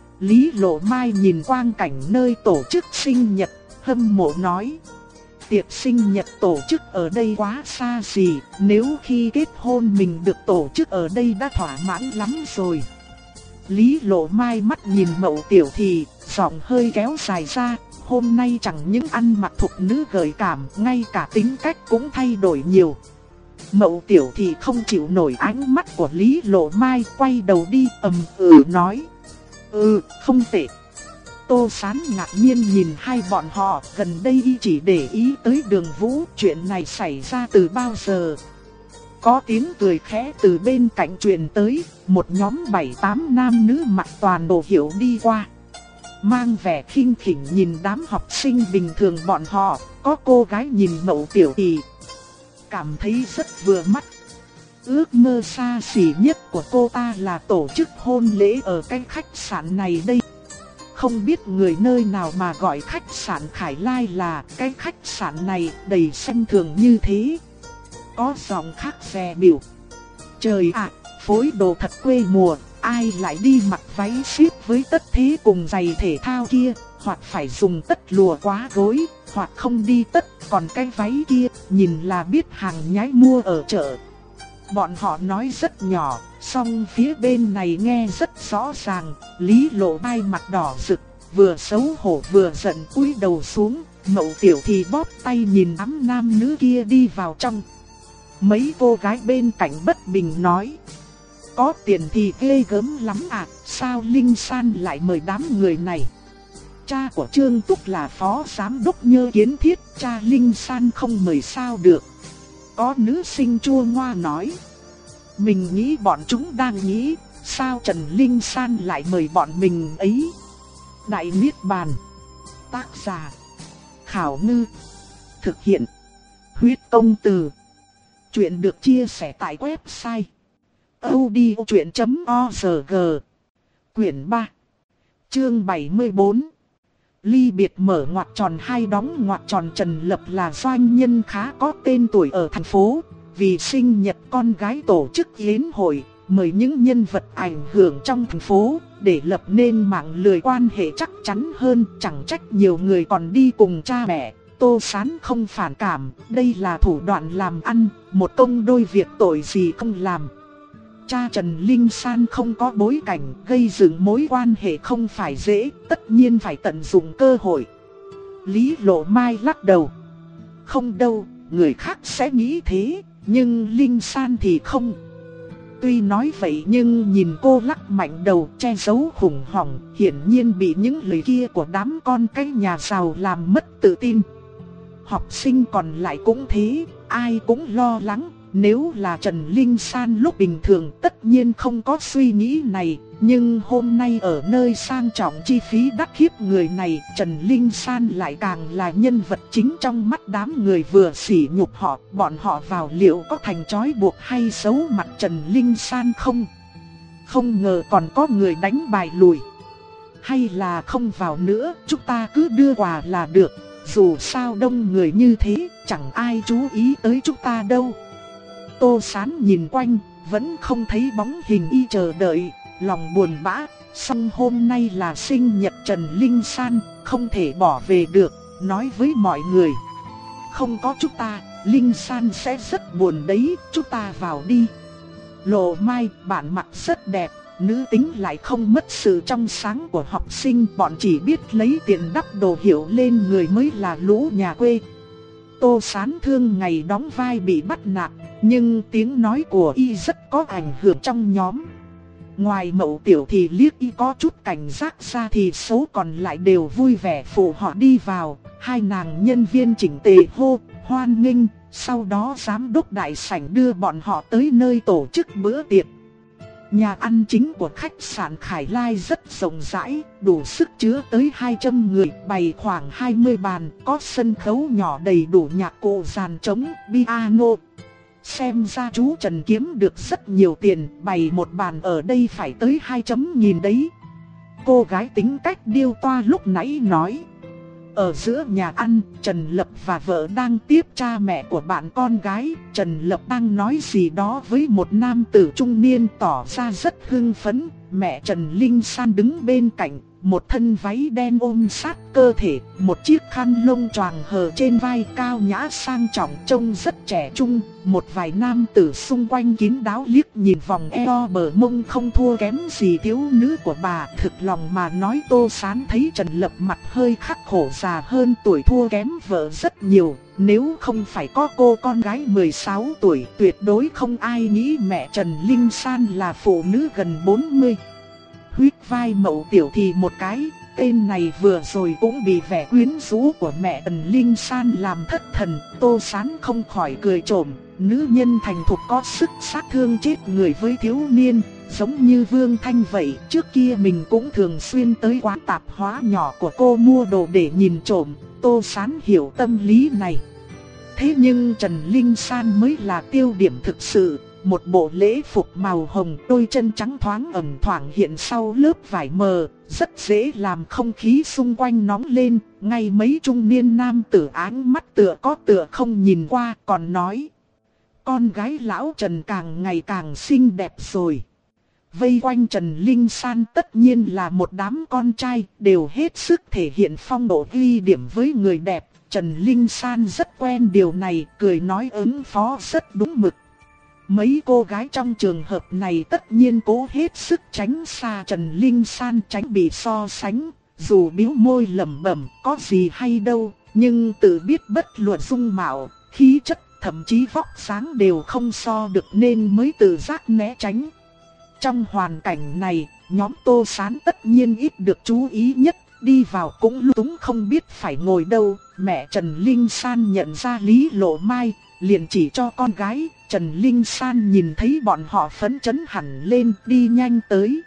Lý Lộ Mai nhìn quang cảnh nơi tổ chức sinh nhật, hâm mộ nói: tiệc sinh nhật tổ chức ở đây quá xa xỉ, nếu khi kết hôn mình được tổ chức ở đây đã thỏa mãn lắm rồi. Lý Lộ Mai mắt nhìn Mậu Tiểu Thì, giọng hơi kéo dài ra. Hôm nay chẳng những ăn mặc thục nữ gợi cảm, ngay cả tính cách cũng thay đổi nhiều. Mậu Tiểu Thì không chịu nổi ánh mắt của Lý Lộ Mai, quay đầu đi, ầm ừ nói: Ừ, không tệ. Tô Sán ngạc nhiên nhìn hai bọn họ, gần đây y chỉ để ý tới Đường Vũ, chuyện này xảy ra từ bao giờ? Có tiếng cười khẽ từ bên cạnh truyền tới, một nhóm bảy tám nam nữ mặc toàn đồ hiệu đi qua. Mang vẻ khinh khỉnh nhìn đám học sinh bình thường bọn họ, có cô gái nhìn Mậu Tiểu Thì, cảm thấy rất vừa mắt. Ước mơ xa xỉ nhất của cô ta là tổ chức hôn lễ ở cái khách sạn này đây. Không biết người nơi nào mà gọi khách sạn Khải Lai là cái khách sạn này đầy xem thường như thế. Có giọng khác dè biểu: trời ạ, phối đồ thật quê mùa. Ai lại đi mặc váy xiết với tất thế cùng giày thể thao kia, hoặc phải dùng tất lùa quá gối, hoặc không đi tất, còn cái váy kia, nhìn là biết hàng nhái mua ở chợ. Bọn họ nói rất nhỏ, song phía bên này nghe rất rõ ràng. Lý Lộ Mai mặt đỏ rực, vừa xấu hổ vừa giận cúi đầu xuống. Mậu Tiểu Thì bóp tay nhìn đám nam nữ kia đi vào trong. Mấy cô gái bên cạnh bất bình nói: có tiền thì ghê gớm lắm à, sao Linh San lại mời đám người này? Cha của Trương Túc là phó giám đốc Nhơ Kiến Thiết, cha Linh San không mời sao được. Có nữ sinh chua ngoa nói: mình nghĩ bọn chúng đang nghĩ, sao Trần Linh San lại mời bọn mình ấy? Đại Niết Bàn. Tác giả: Khảo Ngư. Thực hiện: Huyết Công Từ. Chuyện được chia sẻ tại website audiochuyện chấm org. Quyển ba, chương bảy mươi bốn. Ly biệt mở ngoặc tròn hai đóng ngoặc tròn. Trần Lập là doanh nhân khá có tên tuổi ở thành phố. Vì sinh nhật con gái tổ chức yến hội, mời những nhân vật ảnh hưởng trong thành phố, để lập nên mạng lưới quan hệ chắc chắn hơn. Chẳng trách nhiều người còn đi cùng cha mẹ. Tô Sán không phản cảm, đây là thủ đoạn làm ăn, một công đôi việc, tội gì không làm. Cha Trần Linh San không có bối cảnh, gây dựng mối quan hệ không phải dễ, tất nhiên phải tận dụng cơ hội. Lý Lộ Mai lắc đầu: không đâu, người khác sẽ nghĩ thế, nhưng Linh San thì không. Tuy nói vậy nhưng nhìn cô lắc mạnh đầu che giấu khủng hoảng, hiển nhiên bị những lời kia của đám con cái nhà giàu làm mất tự tin. Học sinh còn lại cũng thế, ai cũng lo lắng. Nếu là Trần Linh San lúc bình thường tất nhiên không có suy nghĩ này, nhưng hôm nay ở nơi sang trọng chi phí đắt khiếp người này, Trần Linh San lại càng là nhân vật chính trong mắt đám người vừa sỉ nhục họ. Bọn họ vào liệu có thành trói buộc hay xấu mặt Trần Linh San không? Không ngờ còn có người đánh bài lùi. Hay là không vào nữa, chúng ta cứ đưa quà là được. Dù sao đông người như thế, chẳng ai chú ý tới chúng ta đâu. Tô Sán nhìn quanh, vẫn không thấy bóng hình y chờ đợi, lòng buồn bã. Song hôm nay là sinh nhật Trần Linh San, không thể bỏ về được, nói với mọi người: không có chúng ta, Linh San sẽ rất buồn đấy, chúng ta vào đi. Lộ Mai, bạn mặc rất đẹp, nữ tính lại không mất sự trong sáng của học sinh. Bọn chỉ biết lấy tiền đắp đồ hiệu lên người mới là lũ nhà quê. Tô Sán thương ngày đóng vai bị bắt nạt, nhưng tiếng nói của y rất có ảnh hưởng trong nhóm. Ngoài Mậu Tiểu thì liếc y có chút cảnh giác ra thì số còn lại đều vui vẻ phụ họ đi vào. Hai nàng nhân viên chỉnh tề hô: hoan nghênh, Sau đó giám đốc đại sảnh đưa bọn họ tới nơi tổ chức bữa tiệc. Nhà ăn chính của khách sạn Khải Lai rất rộng rãi, đủ sức chứa tới hai trăm người, bày khoảng hai mươi bàn, có sân khấu nhỏ đầy đủ nhạc cụ dàn trống, piano. Xem ra chú Trần kiếm được rất nhiều tiền, bày một bàn ở đây phải tới hai chấm nghìn đấy. Cô gái tính cách điêu toa lúc nãy nói. Ở giữa nhà ăn, Trần Lập và vợ đang tiếp cha mẹ của bạn con gái. Trần Lập đang nói gì đó với một nam tử trung niên tỏ ra rất hưng phấn. Mẹ Trần Linh San đứng bên cạnh, một thân váy đen ôm sát cơ thể, một chiếc khăn lông choàng hở trên vai, cao nhã sang trọng, trông rất trẻ trung. Một vài nam tử xung quanh kín đáo liếc nhìn vòng eo bờ mông không thua kém gì thiếu nữ của bà. Thực lòng mà nói, Tô Sán thấy Trần Lập mặt hơi khắc khổ, già hơn tuổi, thua kém vợ rất nhiều. Nếu không phải có cô con gái mười sáu tuổi, tuyệt đối không ai nghĩ mẹ Trần Linh San là phụ nữ gần bốn mươi. Huyết vai mậu tiểu thì một cái, tên này vừa rồi cũng bị vẻ quyến rũ của mẹ Trần Linh San làm thất thần. Tô Sán không khỏi cười trộm, nữ nhân thành thục có sức sát thương chết người với thiếu niên, giống như Vương Thanh vậy. Trước kia mình cũng thường xuyên tới quán tạp hóa nhỏ của cô mua đồ để nhìn trộm. Tô Sán hiểu tâm lý này. Thế nhưng Trần Linh San mới là tiêu điểm thực sự. Một bộ lễ phục màu hồng, đôi chân trắng thoáng ẩn thoảng hiện sau lớp vải mờ, rất dễ làm không khí xung quanh nóng lên. Ngay mấy trung niên nam tử áng mắt tựa có tựa không nhìn qua, còn nói: con gái lão Trần càng ngày càng xinh đẹp rồi. Vây quanh Trần Linh San tất nhiên là một đám con trai, đều hết sức thể hiện phong độ ghi điểm với người đẹp. Trần Linh San rất quen điều này, cười nói ứng phó rất đúng mực. Mấy cô gái trong trường hợp này tất nhiên cố hết sức tránh xa Trần Linh San, tránh bị so sánh. Dù bĩu môi lẩm bẩm có gì hay đâu, nhưng tự biết bất luận dung mạo, khí chất, thậm chí vóc dáng đều không so được nên mới tự giác né tránh. Trong hoàn cảnh này, nhóm Tô Sán tất nhiên ít được chú ý nhất, đi vào cũng lung túng không biết phải ngồi đâu. Mẹ Trần Linh San nhận ra Lý Lộ Mai, liền chỉ cho con gái. Trần Linh San nhìn thấy bọn họ phấn chấn hẳn lên, đi nhanh tới.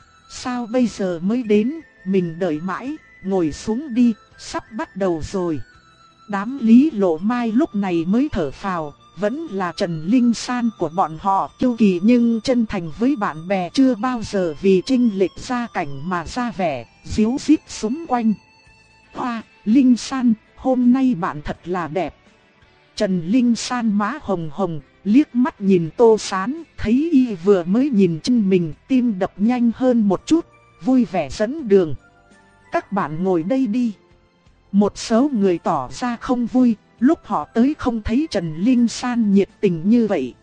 Sao bây giờ mới đến, mình đợi mãi, ngồi xuống đi, sắp bắt đầu rồi. Đám Lý Lộ Mai lúc này mới thở phào, vẫn là Trần Linh San của bọn họ, kiêu kỳ nhưng chân thành với bạn bè, chưa bao giờ vì chênh lệch gia cảnh mà ra vẻ díu dít xung quanh. Hoa, Linh San, hôm nay bạn thật là đẹp. Trần Linh San má hồng hồng, liếc mắt nhìn Tô Sán, thấy y vừa mới nhìn chân mình, tim đập nhanh hơn một chút, vui vẻ dẫn đường. Các bạn ngồi đây đi. Một số người tỏ ra không vui, lúc họ tới không thấy Trần Linh San nhiệt tình như vậy.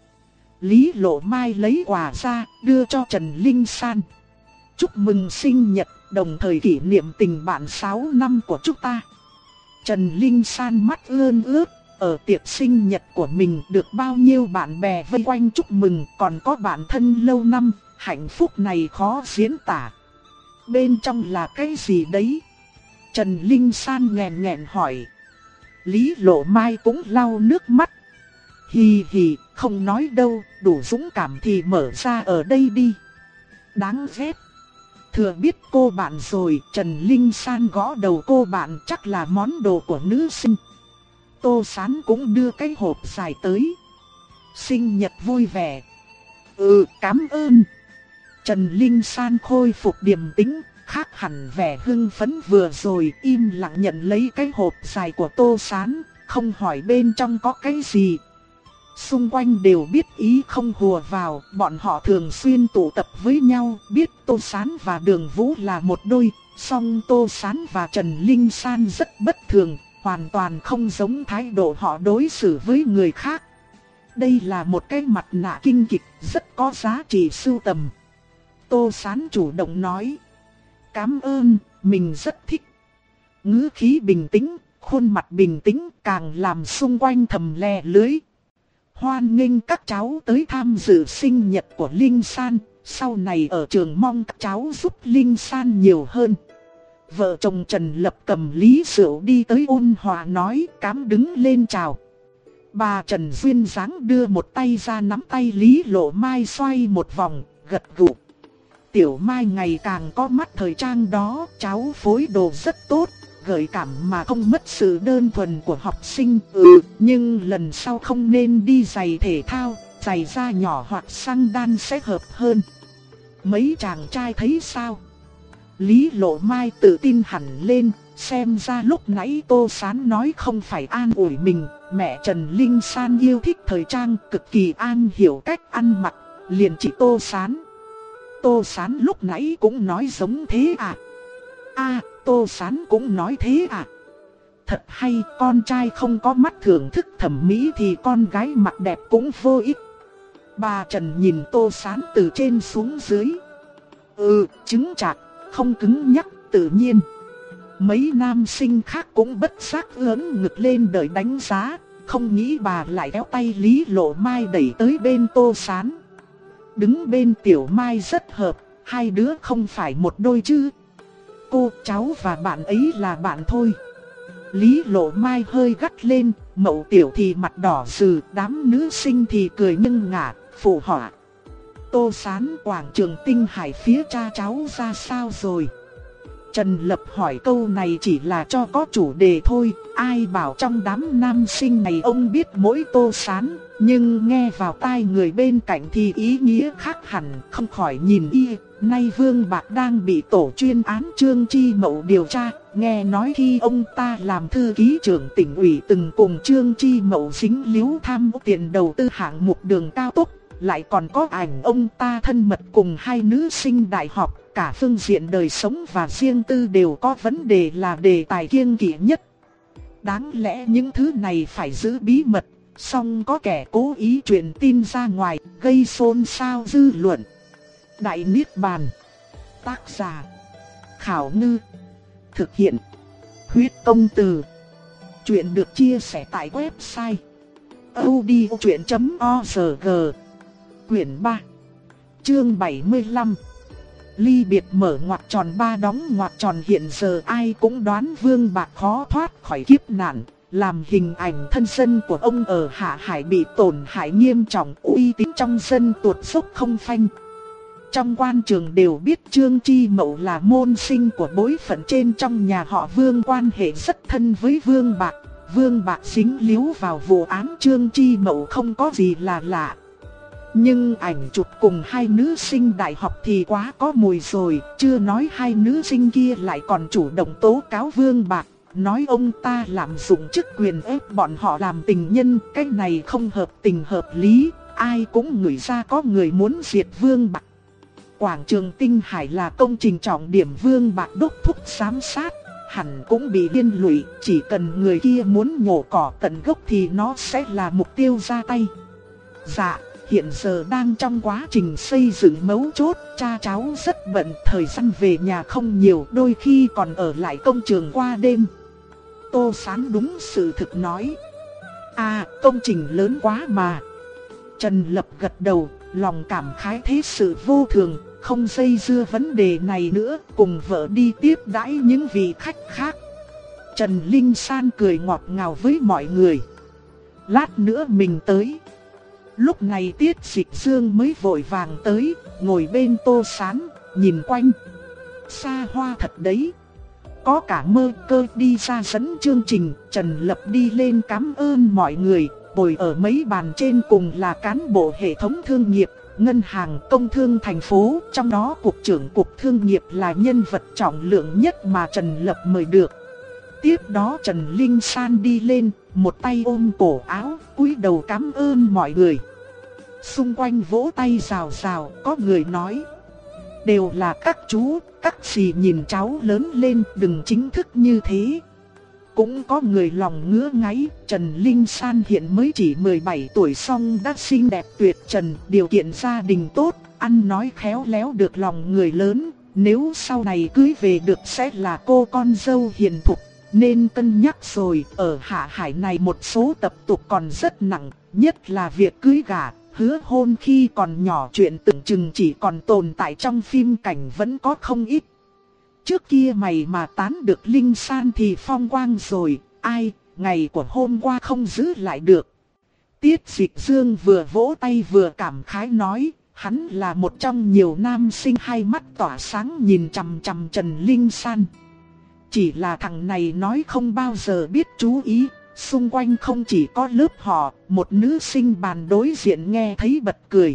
Lý Lộ Mai lấy quà ra, đưa cho Trần Linh San. Chúc mừng sinh nhật, đồng thời kỷ niệm tình bạn sáu năm của chúng ta. Trần Linh San mắt ươn ướt. Ở tiệc sinh nhật của mình được bao nhiêu bạn bè vây quanh chúc mừng, còn có bạn thân lâu năm, hạnh phúc này khó diễn tả. Bên trong là cái gì đấy? Trần Linh San nghẹn nghẹn hỏi. Lý Lộ Mai cũng lau nước mắt. Hì hì, không nói đâu, đủ dũng cảm thì mở ra ở đây đi. Đáng ghét. Thừa biết cô bạn rồi, Trần Linh San gõ đầu cô bạn, chắc là món đồ của nữ sinh. Tô Sán cũng đưa cái hộp dài tới. Sinh nhật vui vẻ. Ừ, cảm ơn. Trần Linh San khôi phục điềm tĩnh, khác hẳn vẻ hưng phấn vừa rồi, im lặng nhận lấy cái hộp dài của Tô Sán, không hỏi bên trong có cái gì. Xung quanh đều biết ý không hùa vào, bọn họ thường xuyên tụ tập với nhau, biết Tô Sán và Đường Vũ là một đôi, song Tô Sán và Trần Linh San rất bất thường. Hoàn toàn không giống thái độ họ đối xử với người khác. Đây là một cái mặt nạ kinh kịch rất có giá trị sưu tầm. Tô Sán chủ động nói. Cảm ơn, mình rất thích. Ngữ khí bình tĩnh, khuôn mặt bình tĩnh càng làm xung quanh thầm lè lưới. Hoan nghênh các cháu tới tham dự sinh nhật của Linh San. Sau này ở trường mong các cháu giúp Linh San nhiều hơn. Vợ chồng Trần Lập cầm ly rượu đi tới ôn hòa nói, cám đứng lên chào. Bà Trần duyên dáng đưa một tay ra nắm tay Lý Lộ Mai xoay một vòng, gật gù. Tiểu Mai ngày càng có mắt thời trang đó, cháu phối đồ rất tốt, gợi cảm mà không mất sự đơn thuần của học sinh. Ừ, nhưng lần sau không nên đi giày thể thao, giày da nhỏ hoặc xăng đan sẽ hợp hơn. Mấy chàng trai thấy sao? Lý Lộ Mai tự tin hẳn lên, xem ra lúc nãy Tô Sán nói không phải an ủi mình. Mẹ Trần Linh San yêu thích thời trang, cực kỳ am hiểu cách ăn mặc, liền chỉ Tô Sán. Tô Sán lúc nãy cũng nói giống thế à? À, Tô Sán cũng nói thế à? Thật hay, con trai không có mắt thưởng thức thẩm mỹ thì con gái mặc đẹp cũng vô ích. Bà Trần nhìn Tô Sán từ trên xuống dưới. Ừ, chứng chạc, không cứng nhắc, tự nhiên. Mấy nam sinh khác cũng bất giác ưỡn ngực lên đợi đánh giá, không nghĩ bà lại kéo tay Lý Lộ Mai đẩy tới bên Tô Sán. Đứng bên Tiểu Mai rất hợp, hai đứa không phải một đôi chứ? Cô, cháu và bạn ấy là bạn thôi. Lý Lộ Mai hơi gắt lên, Mậu Tiểu thì mặt đỏ rừ, đám nữ sinh thì cười nhưng ngả, phụ họa. Tô Sán, quảng trường Tinh Hải phía cha cháu ra sao rồi? Trần Lập hỏi câu này chỉ là cho có chủ đề thôi, ai bảo trong đám nam sinh này ông biết mỗi Tô Sán, nhưng nghe vào tai người bên cạnh thì ý nghĩa khác hẳn, không khỏi nhìn y. Nay Vương Bạc đang bị tổ chuyên án Trương Chi Mậu điều tra, nghe nói khi ông ta làm thư ký trưởng tỉnh ủy từng cùng Trương Chi Mậu dính líu tham ô tiền đầu tư hạng mục đường cao tốc, lại còn có ảnh ông ta thân mật cùng hai nữ sinh đại học, cả phương diện đời sống và riêng tư đều có vấn đề là đề tài kiêng kỵ nhất. Đáng lẽ những thứ này phải giữ bí mật, song có kẻ cố ý truyền tin ra ngoài, gây xôn xao dư luận. Đại Niết Bàn. Tác giả Khảo Ngư. Thực hiện Huyết Công Từ. Chuyện được chia sẻ tại website audiochuyện chấm org. Quyển ba, chương bảy mươi lăm. Ly biệt mở ngoặc tròn ba đóng ngoặc tròn. Hiện giờ ai cũng đoán Vương Bạc khó thoát khỏi kiếp nạn, làm hình ảnh thân dân của ông ở Hạ Hải bị tổn hại nghiêm trọng, uy tín trong dân tuột dốc không phanh. Trong quan trường đều biết Trương Chi Mậu là môn sinh của bối phận trên trong nhà họ Vương, quan hệ rất thân với Vương Bạc. Vương Bạc dính líu vào vụ án Trương Chi Mậu không có gì là lạ. Nhưng ảnh chụp cùng hai nữ sinh đại học thì quá có mùi rồi, chưa nói hai nữ sinh kia lại còn chủ động tố cáo Vương Bạc, nói ông ta lạm dụng chức quyền ép bọn họ làm tình nhân, cái này không hợp tình hợp lý, ai cũng ngửi ra có người muốn diệt Vương Bạc. Quảng trường Tinh Hải là công trình trọng điểm Vương Bạc đốc thúc giám sát, hẳn cũng bị liên lụy, chỉ cần người kia muốn nhổ cỏ tận gốc thì nó sẽ là mục tiêu ra tay. Dạ, hiện giờ đang trong quá trình xây dựng mấu chốt, cha cháu rất bận, thời gian về nhà không nhiều, đôi khi còn ở lại công trường qua đêm. Tô Sán đúng sự thực nói. À, công trình lớn quá mà. Trần Lập gật đầu, lòng cảm khái thế sự vô thường, không dây dưa vấn đề này nữa, cùng vợ đi tiếp đãi những vị khách khác. Trần Linh San cười ngọt ngào với mọi người. Lát nữa mình tới. Lúc này Tiết Dịch Dương mới vội vàng tới, ngồi bên Tô Sán, nhìn quanh. Xa hoa thật đấy. Có cả Mơ Cơ đi ra dẫn chương trình, Trần Lập đi lên cảm ơn mọi người. Ngồi ở mấy bàn trên cùng là cán bộ hệ thống thương nghiệp, ngân hàng, công thương thành phố, trong đó cục trưởng cục thương nghiệp là nhân vật trọng lượng nhất mà Trần Lập mời được. Tiếp đó Trần Linh San đi lên, một tay ôm cổ áo, cúi đầu cảm ơn mọi người. Xung quanh vỗ tay rào rào, có người nói: đều là các chú, các dì nhìn cháu lớn lên, đừng chính thức như thế. Cũng có người lòng ngứa ngáy, Trần Linh San hiện mới chỉ mười bảy tuổi song đã xinh đẹp tuyệt trần, điều kiện gia đình tốt, ăn nói khéo léo được lòng người lớn, nếu sau này cưới về được sẽ là cô con dâu hiền thục, nên cân nhắc rồi. Ở Hạ Hải này một số tập tục còn rất nặng, nhất là việc cưới gả, hứa hôn khi còn nhỏ, chuyện tưởng chừng chỉ còn tồn tại trong phim cảnh vẫn có không ít. Trước kia mày mà tán được Linh San thì phong quang rồi, ai, ngày của hôm qua không giữ lại được. Tiết Dịch Dương vừa vỗ tay vừa cảm khái nói, hắn là một trong nhiều nam sinh hai mắt tỏa sáng nhìn chằm chằm Trần Linh San. Chỉ là thằng này nói không bao giờ biết chú ý, xung quanh không chỉ có lớp họ, một nữ sinh bàn đối diện nghe thấy bật cười.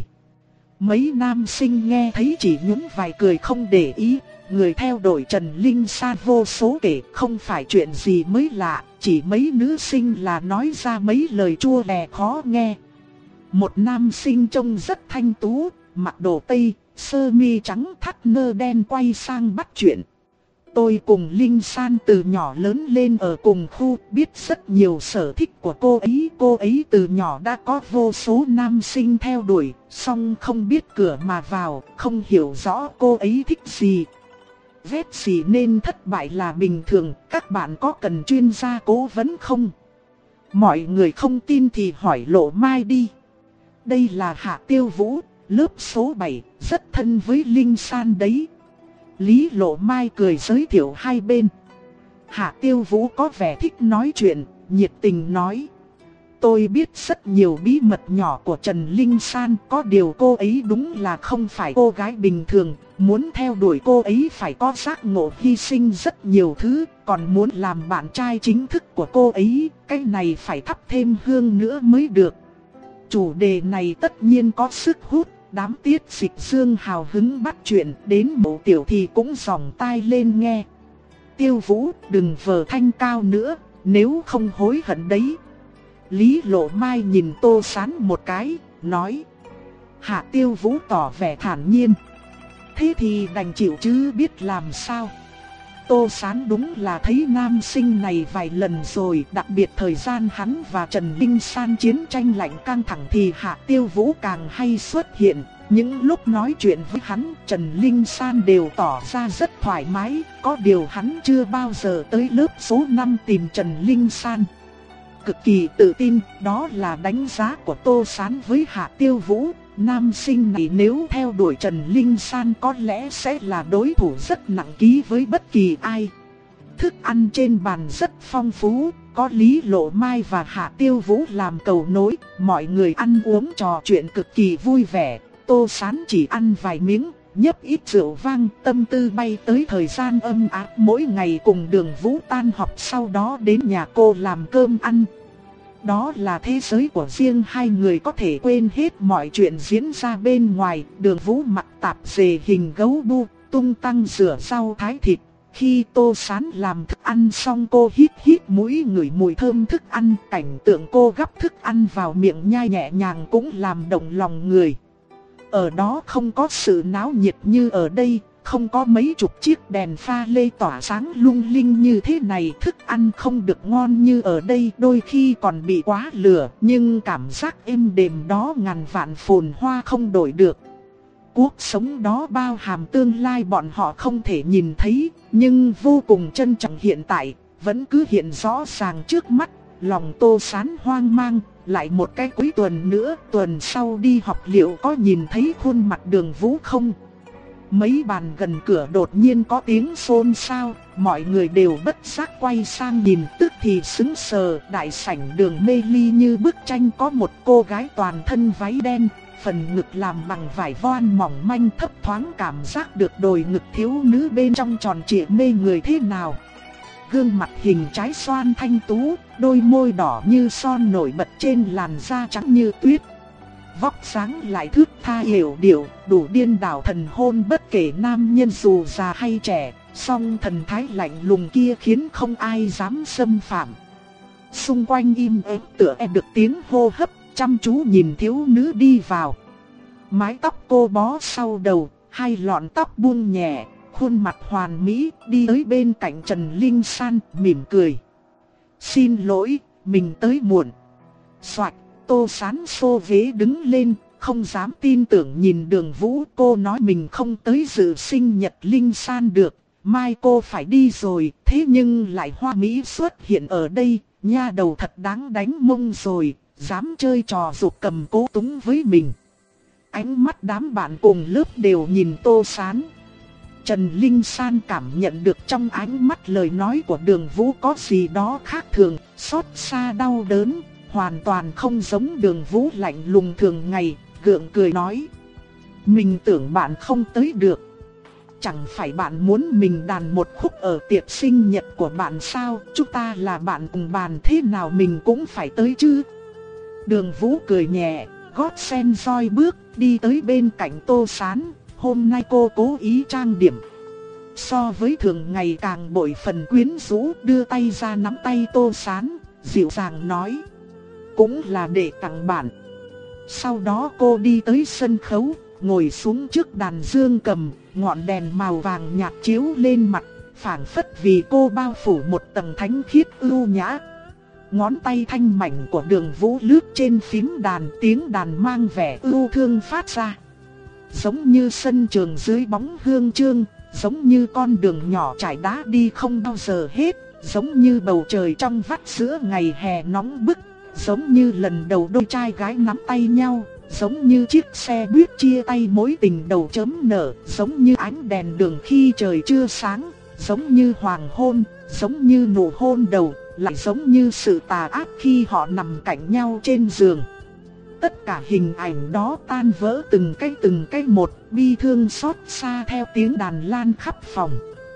Mấy nam sinh nghe thấy chỉ nhún vai cười không để ý, người theo đuổi Trần Linh San vô số kể, không phải chuyện gì mới lạ, chỉ mấy nữ sinh là nói ra mấy lời chua lè khó nghe. Một nam sinh trông rất thanh tú, mặc đồ tây, sơ mi trắng thắt nơ đen quay sang bắt chuyện. Tôi cùng Linh San từ nhỏ lớn lên ở cùng khu, biết rất nhiều sở thích của cô ấy. Cô ấy từ nhỏ đã có vô số nam sinh theo đuổi, song không biết cửa mà vào, không hiểu rõ cô ấy thích gì. Vết gì nên thất bại là bình thường, các bạn có cần chuyên gia cố vấn không? Mọi người không tin thì hỏi Lộ Mai đi. Đây là Hạ Tiêu Vũ, lớp số bảy, rất thân với Linh San đấy. Lý Lộ Mai cười giới thiệu hai bên. Hạ Tiêu Vũ có vẻ thích nói chuyện, nhiệt tình nói. Tôi biết rất nhiều bí mật nhỏ của Trần Linh San, có điều cô ấy đúng là không phải cô gái bình thường. Muốn theo đuổi cô ấy phải có giác ngộ, hy sinh rất nhiều thứ, còn muốn làm bạn trai chính thức của cô ấy, cái này phải thắp thêm hương nữa mới được. Chủ đề này tất nhiên có sức hút. Đám Tiết Dịch Dương hào hứng bắt chuyện, đến Mộ Tiểu thì cũng giòng tai lên nghe. Tiêu Vũ, đừng vờ thanh cao nữa, nếu không hối hận đấy. Lý Lộ Mai nhìn Tô Sán một cái, nói. Hạ Tiêu Vũ tỏ vẻ thản nhiên. Thế thì đành chịu chứ biết làm sao. Tô Sán đúng là thấy nam sinh này vài lần rồi, đặc biệt thời gian hắn và Trần Linh San chiến tranh lạnh căng thẳng thì Hạ Tiêu Vũ càng hay xuất hiện. Những lúc nói chuyện với hắn, Trần Linh San đều tỏ ra rất thoải mái, có điều hắn chưa bao giờ tới lớp số năm tìm Trần Linh San. Cực kỳ tự tin, đó là đánh giá của Tô Sán với Hạ Tiêu Vũ. Nam sinh này nếu theo đuổi Trần Linh San có lẽ sẽ là đối thủ rất nặng ký với bất kỳ ai. Thức ăn trên bàn rất phong phú, có Lý Lộ Mai và Hạ Tiêu Vũ làm cầu nối, mọi người ăn uống trò chuyện cực kỳ vui vẻ. Tô Sán chỉ ăn vài miếng, nhấp ít rượu vang, tâm tư bay tới thời gian âm áp mỗi ngày cùng Đường Vũ tan học sau đó đến nhà cô làm cơm ăn. Đó là thế giới của riêng hai người, có thể quên hết mọi chuyện diễn ra bên ngoài. Đường Vũ mặc tạp dề hình gấu bu, tung tăng rửa rau thái thịt. Khi Tô Sán làm thức ăn xong cô hít hít mũi ngửi mùi thơm thức ăn. Cảnh tượng cô gắp thức ăn vào miệng nhai nhẹ nhàng cũng làm động lòng người. Ở đó không có sự náo nhiệt như ở đây, không có mấy chục chiếc đèn pha lê tỏa sáng lung linh như thế này. Thức ăn không được ngon như ở đây, đôi khi còn bị quá lửa, nhưng cảm giác êm đềm đó ngàn vạn phồn hoa không đổi được. Cuộc sống đó bao hàm tương lai bọn họ không thể nhìn thấy, nhưng vô cùng trân trọng hiện tại, vẫn cứ hiện rõ ràng trước mắt. Lòng Tô Sán hoang mang, lại một cái cuối tuần nữa, tuần sau đi học liệu có nhìn thấy khuôn mặt Đường Vũ không? Mấy bàn gần cửa đột nhiên có tiếng xôn xao, mọi người đều bất giác quay sang nhìn, tức thì sững sờ. Đại sảnh Đường Mê Ly như bức tranh, có một cô gái toàn thân váy đen, phần ngực làm bằng vải voan mỏng manh, thấp thoáng cảm giác được đồi ngực thiếu nữ bên trong tròn trịa mê người thế nào. Gương mặt hình trái xoan thanh tú, đôi môi đỏ như son nổi bật trên làn da trắng như tuyết. Vóc dáng lại thướt tha hiểu điệu, đủ điên đảo thần hồn bất kể nam nhân dù già hay trẻ, song thần thái lạnh lùng kia khiến không ai dám xâm phạm. Xung quanh im ắng tựa e được tiếng hô hấp, chăm chú nhìn thiếu nữ đi vào. Mái tóc cô bó sau đầu, hai lọn tóc buông nhẹ, khuôn mặt hoàn mỹ, đi tới bên cạnh Trần Linh San, mỉm cười. Xin lỗi, mình tới muộn. Soạt, Tô Sán xô ghế đứng lên, không dám tin tưởng nhìn Đường Vũ. Cô nói mình không tới dự sinh nhật Linh San được, mai cô phải đi rồi, thế nhưng lại hoa mỹ xuất hiện ở đây, nha đầu thật đáng đánh mông rồi, dám chơi trò giục cầm cố túng với mình. Ánh mắt đám bạn cùng lớp đều nhìn Tô Sán. Trần Linh San cảm nhận được trong ánh mắt lời nói của Đường Vũ có gì đó khác thường, xót xa đau đớn, hoàn toàn không giống Đường Vũ lạnh lùng thường ngày, gượng cười nói. Mình tưởng bạn không tới được. Chẳng phải bạn muốn mình đàn một khúc ở tiệc sinh nhật của bạn sao? Chúng ta là bạn cùng bàn, thế nào mình cũng phải tới chứ. Đường Vũ cười nhẹ, gót sen roi bước, đi tới bên cạnh Tô Sán. Hôm nay cô cố ý trang điểm, so với thường ngày càng bội phần quyến rũ, đưa tay ra nắm tay Tô Sán, dịu dàng nói. Cũng là để tặng bạn. Sau đó cô đi tới sân khấu, ngồi xuống trước đàn dương cầm, ngọn đèn màu vàng nhạt chiếu lên mặt, phảng phất vì cô bao phủ một tầng thánh khiết ưu nhã. Ngón tay thanh mảnh của Đường Vũ lướt trên phím đàn, tiếng đàn mang vẻ ưu thương phát ra. Giống như sân trường dưới bóng hương chương, giống như con đường nhỏ trải đá đi không bao giờ hết, giống như bầu trời trong vắt giữa ngày hè nóng bức, giống như lần đầu đôi trai gái nắm tay nhau, giống như chiếc xe buýt chia tay mối tình đầu chớm nở, giống như ánh đèn đường khi trời chưa sáng, giống như hoàng hôn, giống như nụ hôn đầu, lại giống như sự tà ác khi họ nằm cạnh nhau trên giường. Tất cả hình ảnh đó tan vỡ từng cái từng cái một, bi thương xót xa theo tiếng đàn lan khắp phòng.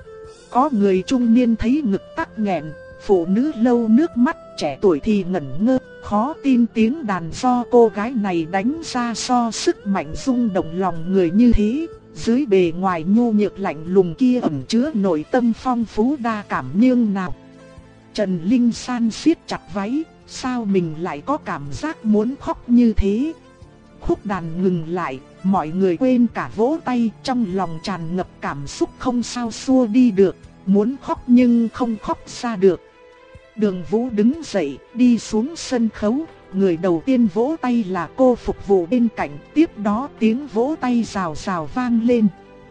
Có người trung niên thấy ngực tắc nghẹn, phụ nữ lâu nước mắt, trẻ tuổi thì ngẩn ngơ, khó tin tiếng đàn do cô gái này đánh ra so sức mạnh rung động lòng người như thế. Dưới bề ngoài nhu nhược lạnh lùng kia ẩn chứa nội tâm phong phú đa cảm nhường nào. Trần Linh San siết chặt váy, sao mình lại có cảm giác muốn khóc như thế. Khúc đàn ngừng lại, mọi người quên cả vỗ tay, trong lòng tràn ngập cảm xúc không sao xua đi được, muốn khóc nhưng không khóc ra được. Đường Vũ đứng dậy, đi xuống sân khấu, người đầu tiên vỗ tay là cô phục vụ bên cạnh, tiếp đó tiếng vỗ tay rào rào vang lên.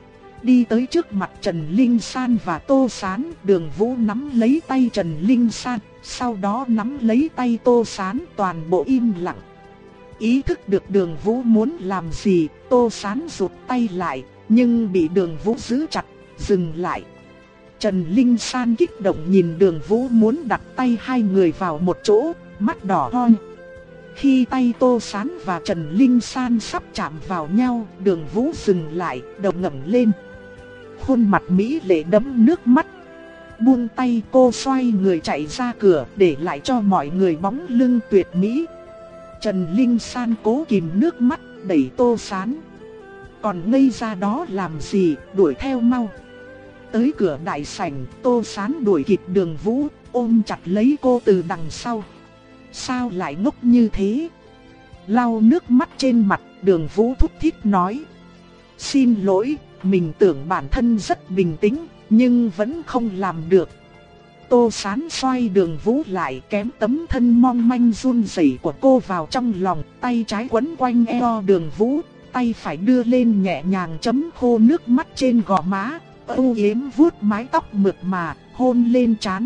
Đi tới trước mặt Trần Linh San và Tô Sán, Đường Vũ nắm lấy tay Trần Linh San, sau đó nắm lấy tay Tô Sán, toàn bộ im lặng. Ý thức được Đường Vũ muốn làm gì, Tô Sán rụt tay lại, nhưng bị Đường Vũ giữ chặt, dừng lại. Trần Linh San kích động nhìn Đường Vũ muốn đặt tay hai người vào một chỗ, mắt đỏ hoe. Khi tay Tô Sán và Trần Linh San sắp chạm vào nhau, Đường Vũ dừng lại, đầu ngẩng lên. Khuôn mặt mỹ lệ đẫm nước mắt. Buông tay, cô xoay người chạy ra cửa, để lại cho mọi người bóng lưng tuyệt mỹ. Trần Linh San cố kìm nước mắt, đẩy Tô Sán. Còn ngây ra đó làm gì, đuổi theo mau. Tới cửa đại sảnh, Tô Sán đuổi kịp Đường Vũ, ôm chặt lấy cô từ đằng sau. Sao lại ngốc như thế? Lau nước mắt trên mặt, Đường Vũ thúc thích nói. Xin lỗi, mình tưởng bản thân rất bình tĩnh, nhưng vẫn không làm được. Tô Sán xoay Đường Vũ lại, kém tấm thân mong manh run rẩy của cô vào trong lòng, tay trái quấn quanh eo Đường Vũ, tay phải đưa lên nhẹ nhàng chấm khô nước mắt trên gò má, âu yếm vuốt mái tóc mượt mà, hôn lên trán.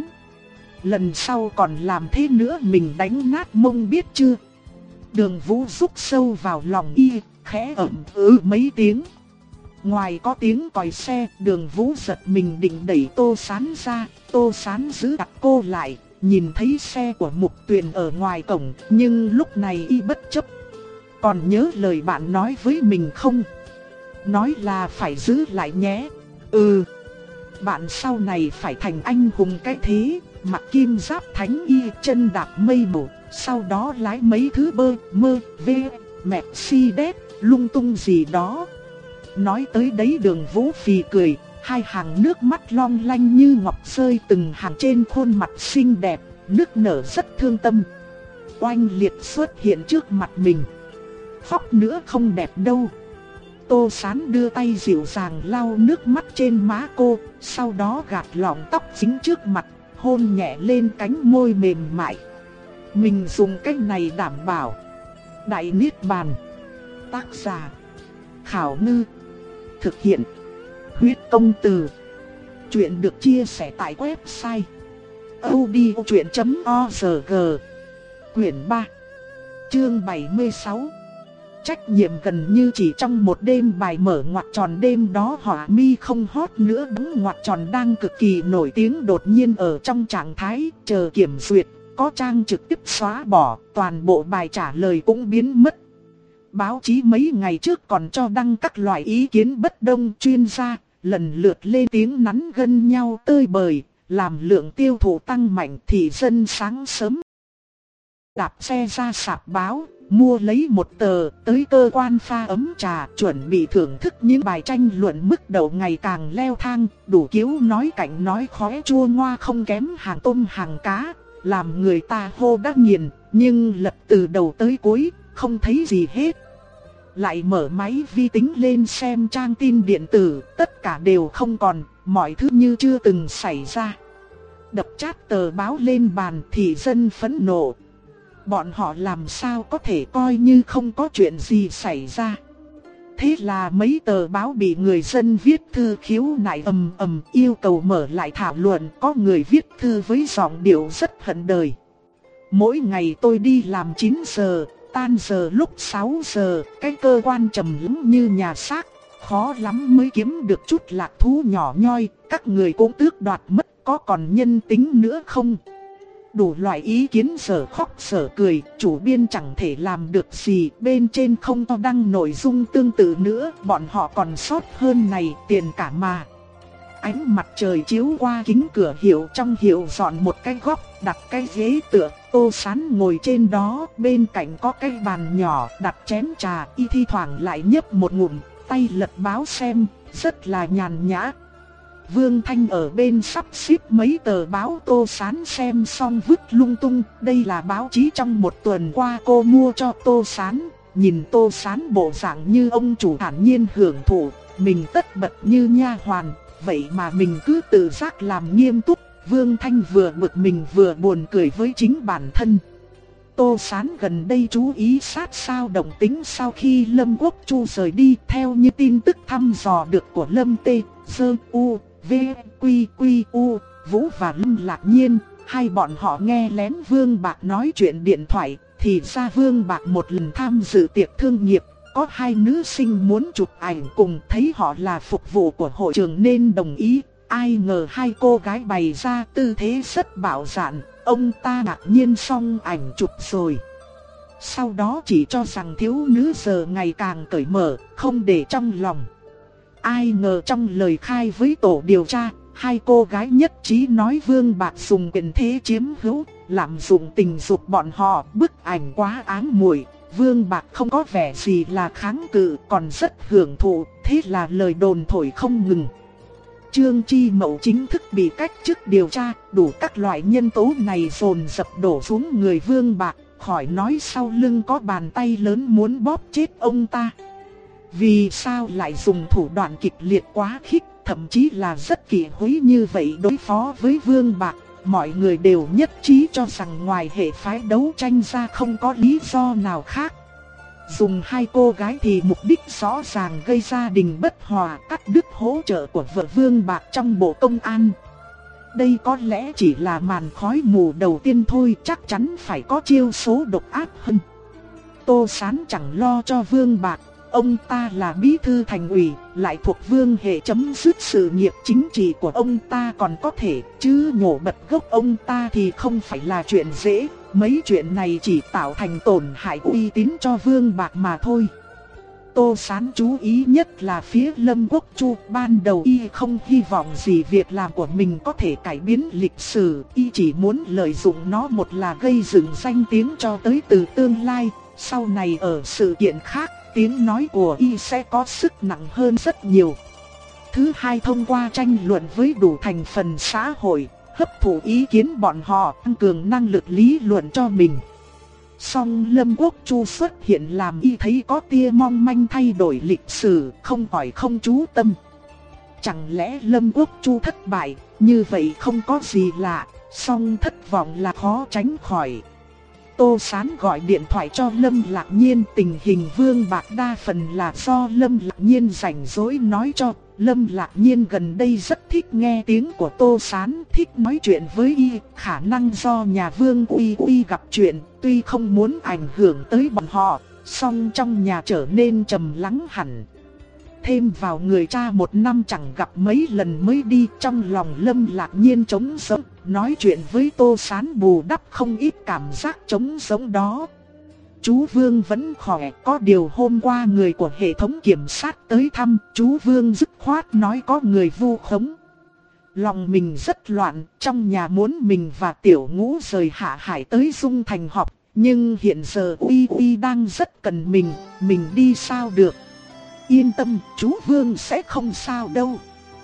Lần sau còn làm thế nữa mình đánh nát mông biết chưa? Đường Vũ rúc sâu vào lòng y, khẽ ẩm ừ mấy tiếng. Ngoài có tiếng còi xe, Đường Vũ giật mình định đẩy Tô Sán ra, Tô Sán giữ chặt cô lại, nhìn thấy xe của Mục Tuyền ở ngoài cổng, nhưng lúc này y bất chấp. Còn nhớ lời bạn nói với mình không? Nói là phải giữ lại nhé. Ừ, bạn sau này phải thành anh hùng cái thế, mặc kim giáp thánh y, chân đạp mây mù, sau đó lái mấy thứ bơ, mơ, vê, Mercedes, lung tung gì đó. Nói tới đấy Đường Vũ phì cười, hai hàng nước mắt long lanh như ngọc rơi từng hàng trên khuôn mặt xinh đẹp, nức nở rất thương tâm. Oanh Liệt xuất hiện trước mặt mình. Khóc nữa không đẹp đâu. Tô Sán đưa tay dịu dàng lau nước mắt trên má cô, sau đó gạt lọn tóc dính trước mặt, hôn nhẹ lên cánh môi mềm mại. Mình dùng cách này đảm bảo. Đại Niết Bàn. Tác giả Khảo Ngư. Thực hiện Huyết Công Từ. Chuyện được chia sẻ tại website audiochuyện chấm org. Quyển ba, chương bảy mươi sáu. Trách nhiệm gần như chỉ trong một đêm. Bài mở ngoặc tròn đêm đó Họa Mi không hot nữa, đóng ngoặc tròn đang cực kỳ nổi tiếng đột nhiên ở trong trạng thái chờ kiểm duyệt, có trang trực tiếp xóa bỏ, toàn bộ bài trả lời cũng biến mất. Báo chí mấy ngày trước còn cho đăng các loại ý kiến bất đồng chuyên gia, lần lượt lên tiếng nắn gân nhau tơi bời, làm lượng tiêu thụ tăng mạnh thì dân sáng sớm đạp xe ra sạp báo, mua lấy một tờ, tới cơ quan pha ấm trà, chuẩn bị thưởng thức những bài tranh luận mức đầu ngày càng leo thang, đủ kiểu nói cảnh nói khóe chua ngoa không kém hàng tôm hàng cá, làm người ta hô đắc nghiền, nhưng lật từ đầu tới cuối, không thấy gì hết. Lại mở máy vi tính lên xem trang tin điện tử, tất cả đều không còn, mọi thứ như chưa từng xảy ra. Đập chát tờ báo lên bàn thì dân phẫn nộ. Bọn họ làm sao có thể coi như không có chuyện gì xảy ra. Thế là mấy tờ báo bị người dân viết thư khiếu nại ầm ầm yêu cầu mở lại thảo luận. Có người viết thư với giọng điệu rất hận đời. Mỗi ngày tôi đi làm chín giờ, tan giờ lúc sáu giờ, cái cơ quan trầm lắng như nhà xác, khó lắm mới kiếm được chút lạc thú nhỏ nhoi, các người cũng tước đoạt mất, có còn nhân tính nữa không? Đủ loại ý kiến sở khóc sở cười, chủ biên chẳng thể làm được gì, bên trên không to đăng nội dung tương tự nữa, bọn họ còn sót hơn này, tiền cả mà. Ánh mặt trời chiếu qua kính cửa hiệu, trong hiệu dọn một cái góc, đặt cái ghế tựa, Tô Sán ngồi trên đó, bên cạnh có cái bàn nhỏ, đặt chén trà, y thi thoảng lại nhấp một ngụm, tay lật báo xem, rất là nhàn nhã. Vương Thanh ở bên sắp xếp mấy tờ báo Tô Sán xem xong vứt lung tung, đây là báo chí trong một tuần qua cô mua cho Tô Sán, nhìn Tô Sán bộ dạng như ông chủ thản nhiên hưởng thụ, mình tất bật như nha hoàn, vậy mà mình cứ tự giác làm nghiêm túc. Vương Thanh vừa bực mình vừa buồn cười với chính bản thân. Tô Sán gần đây chú ý sát sao động tính sau khi Lâm Quốc Chu rời đi, theo như tin tức thăm dò được của Lâm Tê, Dơ, U, V, Quy, Quy, U, Vũ và Lâm Lạc Nhiên, hai bọn họ nghe lén Vương Bạc nói chuyện điện thoại, thì ra Vương Bạc một lần tham dự tiệc thương nghiệp, có hai nữ sinh muốn chụp ảnh cùng, thấy họ là phục vụ của hội trường nên đồng ý. Ai ngờ hai cô gái bày ra tư thế rất bạo dạn, ông ta ngạc nhiên xong ảnh chụp rồi. Sau đó chỉ cho rằng thiếu nữ giờ ngày càng cởi mở, không để trong lòng. Ai ngờ trong lời khai với tổ điều tra, hai cô gái nhất trí nói Vương Bạc dùng quyền thế chiếm hữu, lạm dụng tình dục bọn họ, bức ảnh quá ám muội. Vương Bạc không có vẻ gì là kháng cự, còn rất hưởng thụ, thế là lời đồn thổi không ngừng. Trương Chi Mậu chính thức bị cách chức điều tra, đủ các loại nhân tố này dồn dập đổ xuống người Vương Bạc, khỏi nói sau lưng có bàn tay lớn muốn bóp chết ông ta. Vì sao lại dùng thủ đoạn kịch liệt quá khích, thậm chí là rất kỳ húy như vậy đối phó với Vương Bạc, mọi người đều nhất trí cho rằng ngoài hệ phái đấu tranh ra không có lý do nào khác. Dùng hai cô gái thì mục đích rõ ràng gây gia đình bất hòa, cắt đứt hỗ trợ của vợ Vương Bạc trong bộ công an. Đây có lẽ chỉ là màn khói mù đầu tiên thôi, chắc chắn phải có chiêu số độc ác hơn. Tô Sán chẳng lo cho Vương Bạc, ông ta là bí thư thành ủy, lại thuộc Vương hệ, chấm dứt sự nghiệp chính trị của ông ta còn có thể, chứ nhổ bật gốc ông ta thì không phải là chuyện dễ. Mấy chuyện này chỉ tạo thành tổn hại uy tín cho Vương Bạc mà thôi. Tô Sán chú ý nhất là phía Lâm Quốc Chu, ban đầu y không hy vọng gì việc làm của mình có thể cải biến lịch sử, y chỉ muốn lợi dụng nó, một là gây dựng danh tiếng cho tới từ tương lai, sau này ở sự kiện khác, tiếng nói của y sẽ có sức nặng hơn rất nhiều. Thứ hai, thông qua tranh luận với đủ thành phần xã hội, hấp thụ ý kiến bọn họ, tăng cường năng lực lý luận cho mình. Song Lâm Quốc Chu xuất hiện làm y thấy có tia mong manh thay đổi lịch sử, không khỏi không chú tâm. Chẳng lẽ Lâm Quốc Chu thất bại, như vậy không có gì lạ, song thất vọng là khó tránh khỏi. Tô Sán gọi điện thoại cho Lâm Lạc Nhiên, tình hình Vương Bạc đa phần là do Lâm Lạc Nhiên rảnh rỗi nói cho. Lâm Lạc Nhiên gần đây rất thích nghe tiếng của Tô Sán, thích nói chuyện với y, khả năng do nhà Vương Uy Uy gặp chuyện, tuy không muốn ảnh hưởng tới bọn họ, song trong nhà trở nên trầm lắng hẳn. thêm vào người cha một năm chẳng gặp mấy lần mới đi, trong lòng Lâm Lạc Nhiên trống rỗng, nói chuyện với Tô Sán bù đắp không ít cảm giác trống rỗng đó. Chú Vương vẫn khỏe, có điều hôm qua người của hệ thống kiểm sát tới thăm, chú Vương dứt khoát nói có người vu khống. Lòng mình rất loạn, trong nhà muốn mình và Tiểu Ngũ rời Hạ Hải tới Dung Thành học, nhưng hiện giờ Uy Uy đang rất cần mình, mình đi sao được. Yên tâm, chú Vương sẽ không sao đâu.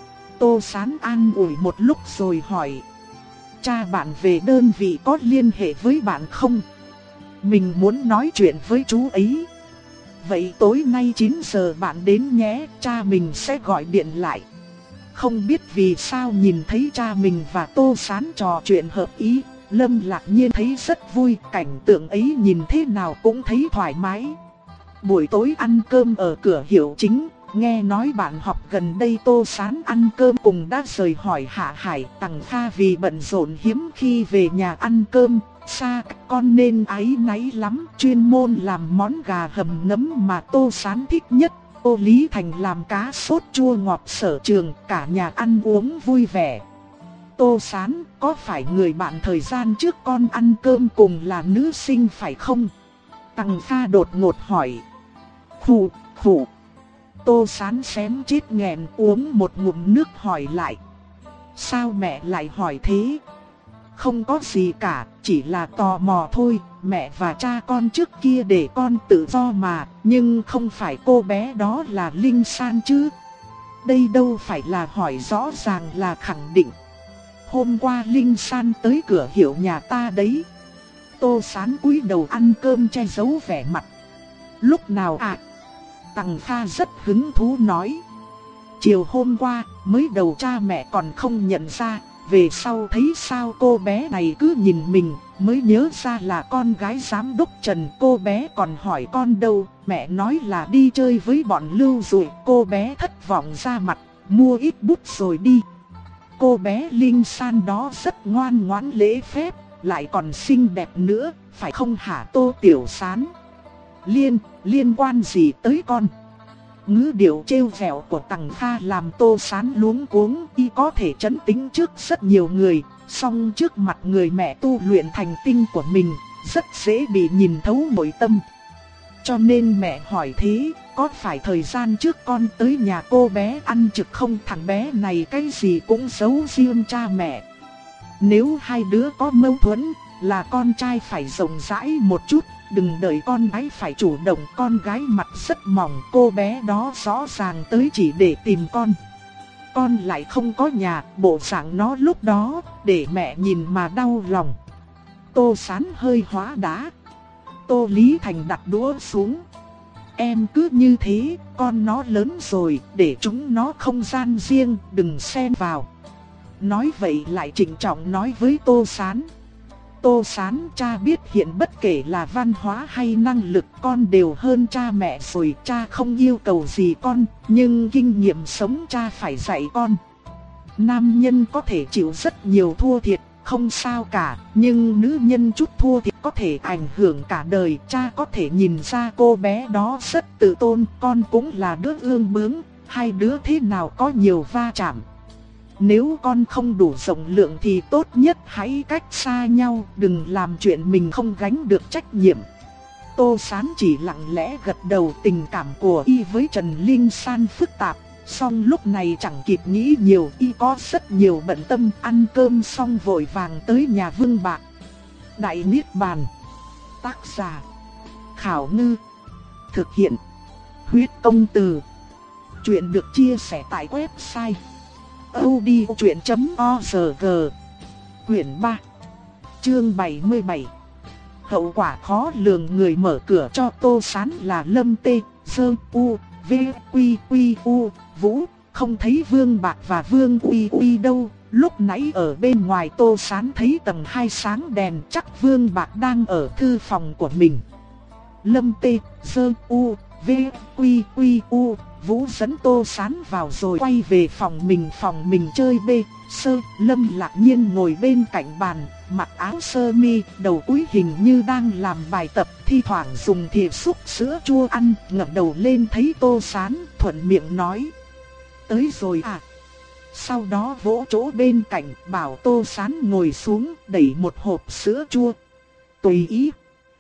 Tô Sán an ủi một lúc rồi hỏi. Cha bạn về đơn vị có liên hệ với bạn không? Mình muốn nói chuyện với chú ấy. Vậy tối nay chín giờ bạn đến nhé, cha mình sẽ gọi điện lại. Không biết vì sao nhìn thấy cha mình và Tô Sán trò chuyện hợp ý, Lâm Lạc Nhiên thấy rất vui, cảnh tượng ấy nhìn thế nào cũng thấy thoải mái. Buổi tối ăn cơm ở cửa hiệu chính, nghe nói bạn học gần đây Tô Sán ăn cơm cùng đã rời hỏi Hạ Hải. Tằng Kha vì bận rộn hiếm khi về nhà ăn cơm, xa con nên áy náy lắm, chuyên môn làm món gà hầm nấm mà Tô Sán thích nhất. Tô Lý Thành làm cá sốt chua ngọt sở trường, cả nhà ăn uống vui vẻ. Tô Sán, có phải người bạn thời gian trước con ăn cơm cùng là nữ sinh phải không? Tằng Kha đột ngột hỏi. Khủ, khủ. Tô Sán xém chết nghẹn uống một ngụm nước hỏi lại. Sao mẹ lại hỏi thế? Không có gì cả, chỉ là tò mò thôi, mẹ và cha con trước kia để con tự do mà, nhưng không phải cô bé đó là Linh San chứ. Đây đâu phải là hỏi rõ ràng là khẳng định. Hôm qua Linh San tới cửa hiệu nhà ta đấy. Tô Sán cúi đầu ăn cơm che giấu vẻ mặt. Lúc nào ạ? À? Tằng Kha rất hứng thú nói. Chiều hôm qua, mới đầu cha mẹ còn không nhận ra, về sau thấy sao cô bé này cứ nhìn mình, mới nhớ ra là con gái giám đốc Trần. Cô bé còn hỏi con đâu, mẹ nói là đi chơi với bọn Lưu rồi. Cô bé thất vọng ra mặt, mua ít bút rồi đi. Cô bé Linh San đó rất ngoan ngoãn lễ phép, lại còn xinh đẹp nữa, phải không hả Tô Tiểu Sán? Liên, liên quan gì tới con? Ngữ điệu trêu vẹo của Tằng Kha làm Tô Sán luống cuống, y có thể trấn tĩnh trước rất nhiều người, song trước mặt người mẹ tu luyện thành tinh của mình, rất dễ bị nhìn thấu nội tâm. Cho nên mẹ hỏi thế, có phải thời gian trước con tới nhà cô bé ăn trực không? Thằng bé này cái gì cũng giấu riêng cha mẹ. Nếu hai đứa có mâu thuẫn, là con trai phải rộng rãi một chút, đừng đợi con gái phải chủ động. Con gái mặt rất mỏng, cô bé đó rõ ràng tới chỉ để tìm con. Con lại không có nhà, bộ dạng nó lúc đó, để mẹ nhìn mà đau lòng. Tô Sán hơi hóa đá. Tô Lý Thành đặt đũa xuống. Em cứ như thế, con nó lớn rồi, để chúng nó không gian riêng, đừng xen vào. Nói vậy lại trịnh trọng nói với Tô Sán. Tô Sán, cha biết hiện bất kể là văn hóa hay năng lực con đều hơn cha mẹ rồi. Cha không yêu cầu gì con, nhưng kinh nghiệm sống cha phải dạy con. Nam nhân có thể chịu rất nhiều thua thiệt, không sao cả, nhưng nữ nhân chút thua thiệt có thể ảnh hưởng cả đời. Cha có thể nhìn ra cô bé đó rất tự tôn, con cũng là đứa ương bướng, hai đứa thế nào có nhiều va chạm. Nếu con không đủ rộng lượng thì tốt nhất hãy cách xa nhau, đừng làm chuyện mình không gánh được trách nhiệm. Tô Sán chỉ lặng lẽ gật đầu. Tình cảm của y với Trần Linh San phức tạp, song lúc này chẳng kịp nghĩ nhiều, y có rất nhiều bận tâm. Ăn cơm xong vội vàng tới nhà Vương Bạc. Đại Niết Bàn. Tác giả Khảo Ngư. Thực hiện Huyết Công Từ. Chuyện được chia sẻ tại website audiochuyện chấm org. Quyển ba, chương bảy mươi bảy. Hậu quả khó lường. Người mở cửa cho Tô Sán là Lâm Tê, Sơ, U, V, Quy, Quy, U, Vũ. Không thấy Vương Bạc và Vương Uy Uy đâu. Lúc nãy ở bên ngoài Tô Sán thấy tầng hai sáng đèn, chắc Vương Bạc đang ở thư phòng của mình. Lâm Tê, Sơ, U, V, Quy, Quy, U, Vũ dẫn Tô Sán vào rồi quay về phòng mình. Phòng mình chơi bê, sơ, Lâm Lạc Nhiên ngồi bên cạnh bàn, mặc áo sơ mi, đầu cúi hình như đang làm bài tập, thi thoảng dùng thìa xúc sữa chua ăn, ngẩng đầu lên thấy Tô Sán, thuận miệng nói: tới rồi à? Sau đó vỗ chỗ bên cạnh, bảo Tô Sán ngồi xuống, đẩy một hộp sữa chua. Tùy ý.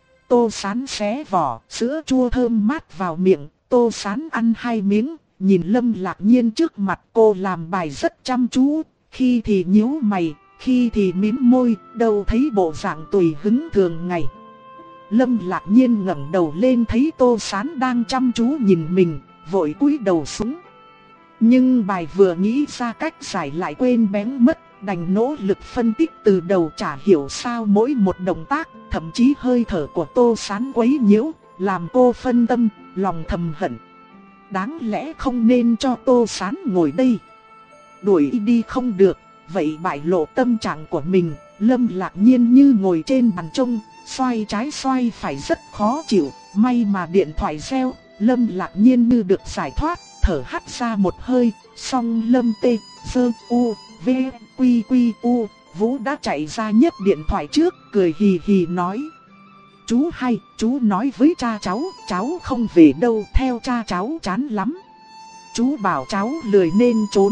Tô Sán xé vỏ, sữa chua thơm mát vào miệng, Tô Sán ăn hai miếng, nhìn Lâm Lạc Nhiên trước mặt. Cô làm bài rất chăm chú, khi thì nhíu mày, khi thì mím môi, đâu thấy bộ dạng tùy hứng thường ngày. Lâm Lạc Nhiên ngẩng đầu lên thấy Tô Sán đang chăm chú nhìn mình, vội cúi đầu xuống. Nhưng bài vừa nghĩ ra cách giải lại quên bén mất, đành nỗ lực phân tích từ đầu, chả hiểu sao mỗi một động tác, thậm chí hơi thở của Tô Sán quấy nhiễu, làm cô phân tâm, lòng thầm hận. Đáng lẽ không nên cho Tô Sán ngồi đây. Đuổi đi không được, vậy bại lộ tâm trạng của mình. Lâm Lạc Nhiên như ngồi trên bàn trông, xoay trái xoay phải rất khó chịu. May mà điện thoại reo, Lâm Lạc Nhiên như được giải thoát, thở hắt ra một hơi. Xong Lâm tê, sơ, u, v, quy quy u, Vũ đã chạy ra nhấc điện thoại trước, cười hì hì nói: chú hay, chú nói với cha cháu, cháu không về đâu, theo cha cháu chán lắm. Chú bảo cháu lười nên trốn.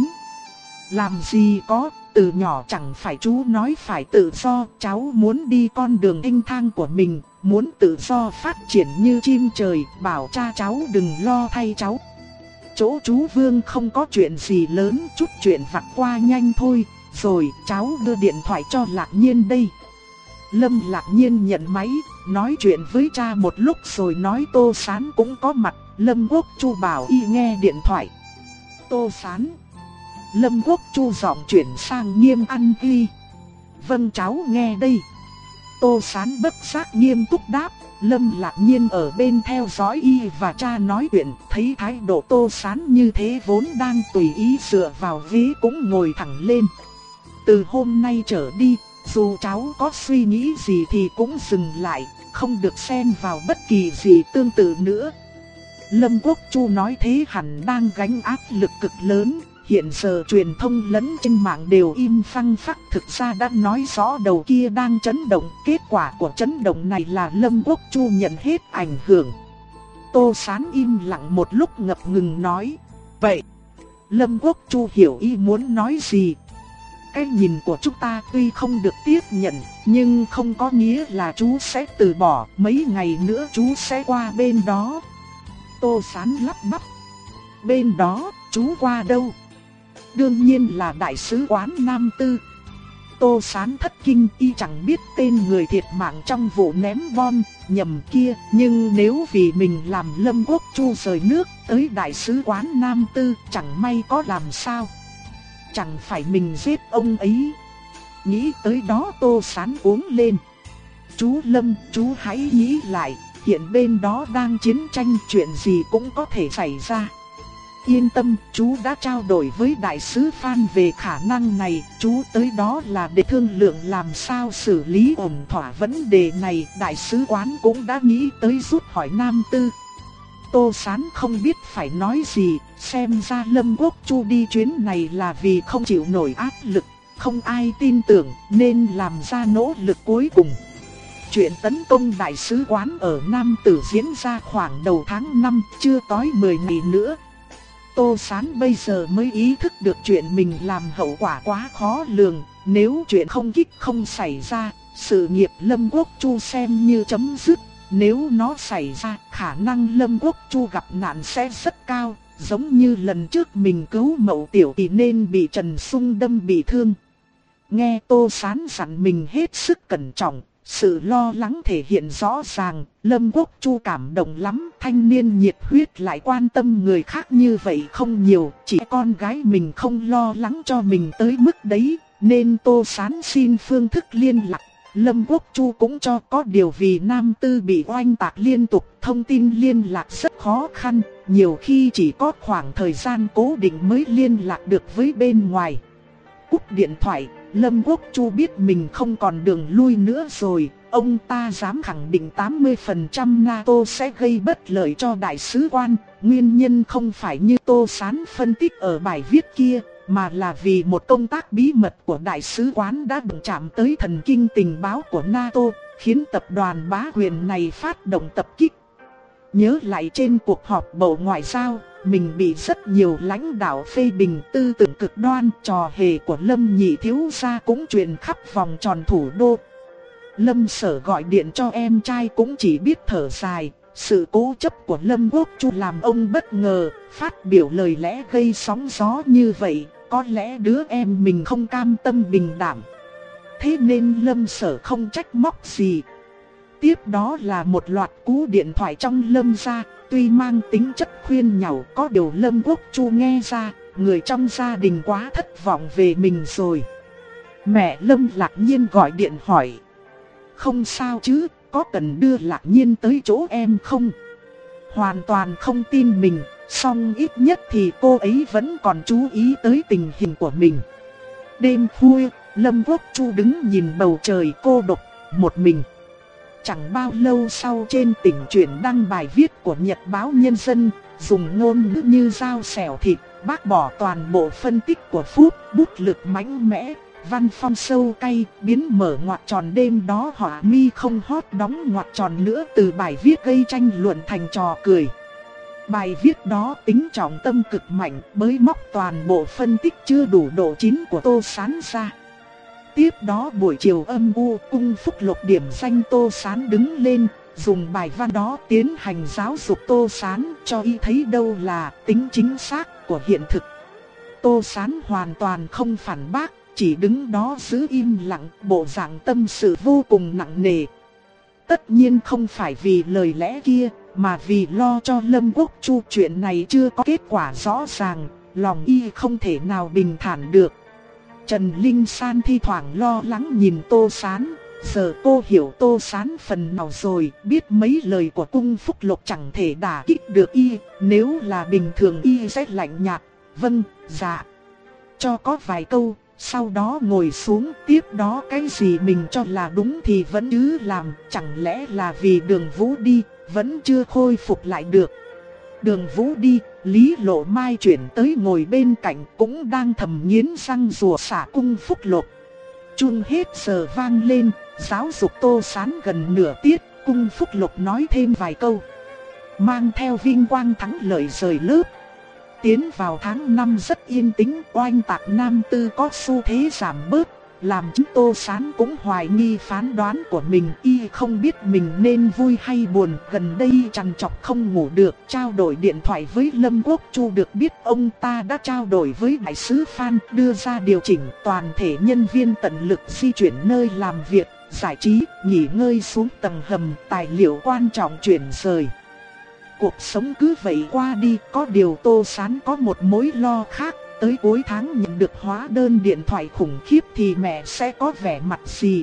Làm gì có, từ nhỏ chẳng phải chú nói phải tự do, cháu muốn đi con đường thanh thang của mình, muốn tự do phát triển như chim trời, bảo cha cháu đừng lo thay cháu. Chỗ chú Vương không có chuyện gì lớn, chút chuyện vặt qua nhanh thôi. Rồi cháu đưa điện thoại cho Lạc Nhiên đây. Lâm Lạc Nhiên nhận máy, nói chuyện với cha một lúc rồi nói Tô Sán cũng có mặt. Lâm Quốc Chu bảo y nghe điện thoại. Tô Sán. Lâm Quốc Chu giọng chuyển sang nghiêm ăn y. Vâng cháu nghe đây. Tô Sán bất giác nghiêm túc đáp. Lâm Lạc Nhiên ở bên theo dõi y và cha nói chuyện, thấy thái độ Tô Sán như thế vốn đang tùy ý dựa vào ghế cũng ngồi thẳng lên. Từ hôm nay trở đi, dù cháu có suy nghĩ gì thì cũng dừng lại, không được xen vào bất kỳ gì tương tự nữa. Lâm Quốc Chu nói thế hẳn đang gánh áp lực cực lớn. Hiện giờ truyền thông lẫn trên mạng đều im phăng phắc, thực ra đã nói rõ đầu kia đang chấn động. Kết quả của chấn động này là Lâm Quốc Chu nhận hết ảnh hưởng. Tô Sán im lặng một lúc ngập ngừng nói: vậy Lâm Quốc Chu hiểu ý muốn nói gì. Cái nhìn của chúng ta tuy không được tiếp nhận, nhưng không có nghĩa là chú sẽ từ bỏ, mấy ngày nữa chú sẽ qua bên đó. Tô Sán lắp bắp: bên đó, chú qua đâu? Đương nhiên là đại sứ quán Nam Tư. Tô Sán thất kinh, y chẳng biết tên người thiệt mạng trong vụ ném bom nhầm kia, nhưng nếu vì mình làm Lâm Quốc Chu rời nước tới đại sứ quán Nam Tư, chẳng may có làm sao. Chẳng phải mình giết ông ấy. Nghĩ tới đó Tô Sán uống lên. Chú Lâm, chú hãy nghĩ lại, hiện bên đó đang chiến tranh, chuyện gì cũng có thể xảy ra. Yên tâm, chú đã trao đổi với đại sứ Phan về khả năng này, chú tới đó là để thương lượng làm sao xử lý ổn thỏa vấn đề này. Đại sứ quán cũng đã nghĩ tới rút khỏi Nam Tư. Tô Sán không biết phải nói gì, xem ra Lâm Quốc Chu đi chuyến này là vì không chịu nổi áp lực, không ai tin tưởng nên làm ra nỗ lực cuối cùng. Chuyện tấn công đại sứ quán ở Nam Tử diễn ra khoảng đầu tháng năm, chưa tới mười ngày nữa. Tô Sán bây giờ mới ý thức được chuyện mình làm hậu quả quá khó lường. Nếu chuyện không kích không xảy ra, sự nghiệp Lâm Quốc Chu xem như chấm dứt. Nếu nó xảy ra, khả năng Lâm Quốc Chu gặp nạn sẽ rất cao. Giống như lần trước mình cứu Mậu Tiểu Kỳ nên bị Trần Sung đâm bị thương. Nghe Tô Sán dặn mình hết sức cẩn trọng, sự lo lắng thể hiện rõ ràng. Lâm Quốc Chu cảm động lắm, thanh niên nhiệt huyết lại quan tâm người khác như vậy không nhiều. Chỉ con gái mình không lo lắng cho mình tới mức đấy, nên Tô Sán xin phương thức liên lạc. Lâm Quốc Chu cũng cho, có điều vì Nam Tư bị oanh tạc liên tục, thông tin liên lạc rất khó khăn, nhiều khi chỉ có khoảng thời gian cố định mới liên lạc được với bên ngoài. Cúp điện thoại, Lâm Quốc Chu biết mình không còn đường lui nữa rồi. Ông ta dám khẳng định tám mươi phần trăm NATO sẽ gây bất lợi cho đại sứ quan. Nguyên nhân không phải như Tô Sán phân tích ở bài viết kia, mà là vì một công tác bí mật của đại sứ quán đã đụng chạm tới thần kinh tình báo của NATO, khiến tập đoàn bá quyền này phát động tập kích. Nhớ lại trên cuộc họp Bộ Ngoại giao, mình bị rất nhiều lãnh đạo phê bình tư tưởng cực đoan, trò hề của Lâm nhị thiếu gia cũng truyền khắp vòng tròn thủ đô. Lâm Sở gọi điện cho em trai cũng chỉ biết thở dài. Sự cố chấp của Lâm Quốc Chu làm ông bất ngờ, phát biểu lời lẽ gây sóng gió như vậy, có lẽ đứa em mình không cam tâm bình đảm. Thế nên Lâm Sở không trách móc gì. Tiếp đó là một loạt cú điện thoại trong Lâm gia, tuy mang tính chất khuyên nhủ, có điều Lâm Quốc Chu nghe ra, người trong gia đình quá thất vọng về mình rồi. Mẹ Lâm Lạc Nhiên gọi điện hỏi: không sao chứ, có cần đưa Lạc Nhiên tới chỗ em không? Hoàn toàn không tin mình, song ít nhất thì cô ấy vẫn còn chú ý tới tình hình của mình. Đêm khuya, Lâm Quốc Chu đứng nhìn bầu trời cô độc, một mình. Chẳng bao lâu sau trên tỉnh chuyển đăng bài viết của Nhật báo Nhân dân, dùng ngôn ngữ như dao xẻo thịt, bác bỏ toàn bộ phân tích của Phúc, bút lực mạnh mẽ, văn phong sâu cay, biến mở ngoặc tròn đêm đó họa mi không hót đóng ngoặc tròn nữa từ bài viết gây tranh luận thành trò cười. Bài viết đó tính trọng tâm cực mạnh, bới móc toàn bộ phân tích chưa đủ độ chín của Tô Sán ra. Tiếp đó buổi chiều âm u, Cung Phúc Lộc điểm danh Tô Sán đứng lên, dùng bài văn đó tiến hành giáo dục Tô Sán, cho y thấy đâu là tính chính xác của hiện thực. Tô Sán hoàn toàn không phản bác, chỉ đứng đó giữ im lặng, bộ dạng tâm sự vô cùng nặng nề. Tất nhiên không phải vì lời lẽ kia, mà vì lo cho Lâm Quốc Chu. Chuyện này chưa có kết quả rõ ràng, lòng y không thể nào bình thản được. Trần Linh San thi thoảng lo lắng nhìn Tô Sán, giờ cô hiểu Tô Sán phần nào rồi, biết mấy lời của Cung Phúc Lộc chẳng thể đả kích được y, nếu là bình thường y sẽ lạnh nhạt, vâng, dạ, cho có vài câu, sau đó ngồi xuống. Tiếp đó cái gì mình cho là đúng thì vẫn cứ làm, chẳng lẽ là vì Đường Vũ đi, vẫn chưa khôi phục lại được. Đường Vũ đi, Lý Lộ Mai chuyển tới ngồi bên cạnh cũng đang thầm nghiến răng rủa xả Cung Phúc Lộc. Chuông hết giờ vang lên, giáo dục Tô Sán gần nửa tiết, Cung Phúc Lộc nói thêm vài câu, mang theo vinh quang thắng lợi rời lớp. Tiến vào tháng năm rất yên tĩnh, oanh tạc nam tư có xu thế giảm bớt, làm chính Tô Sán cũng hoài nghi phán đoán của mình. Y không biết mình nên vui hay buồn, gần đây trằn trọc không ngủ được, trao đổi điện thoại với Lâm Quốc Chu được biết ông ta đã trao đổi với đại sứ Phan, đưa ra điều chỉnh toàn thể nhân viên tận lực di chuyển nơi làm việc, giải trí, nghỉ ngơi xuống tầng hầm, tài liệu quan trọng chuyển rời. Cuộc sống cứ vậy qua đi, có điều Tô Sán có một mối lo khác, tới cuối tháng nhận được hóa đơn điện thoại khủng khiếp thì mẹ sẽ có vẻ mặt gì.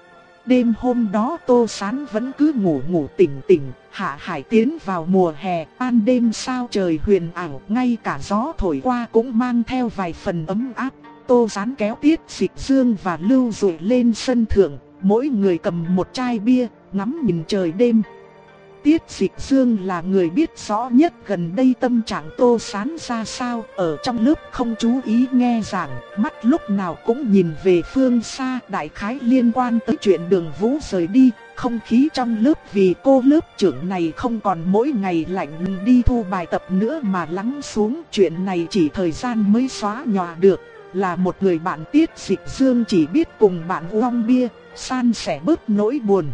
Đêm hôm đó Tô Sán vẫn cứ ngủ ngủ tỉnh tỉnh, Hạ Hải tiến vào mùa hè, ban đêm sao trời huyền ảo, ngay cả gió thổi qua cũng mang theo vài phần ấm áp. Tô Sán kéo Tiết Dịch Dương và Lưu Dụ lên sân thượng, mỗi người cầm một chai bia, ngắm nhìn trời đêm. Tiết Dịch Dương là người biết rõ nhất gần đây tâm trạng Tô Sán ra sao, ở trong lớp không chú ý nghe giảng, mắt lúc nào cũng nhìn về phương xa, đại khái liên quan tới chuyện Đường Vũ rời đi. Không khí trong lớp vì cô lớp trưởng này không còn mỗi ngày lạnh lùng đi thu bài tập nữa mà lắng xuống, chuyện này chỉ thời gian mới xóa nhòa được. Là một người bạn, Tiết Dịch Dương chỉ biết cùng bạn uống bia, san sẻ bớt nỗi buồn.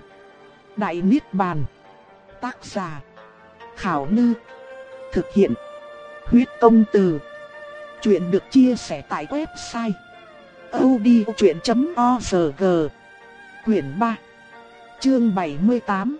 Đại Niết Bàn. Tác giả Khảo Ngư. Thực hiện Huyết Công Từ. Chuyện được chia sẻ tại website audiochuyện chấm org. Quyển ba, chương bảy mươi tám.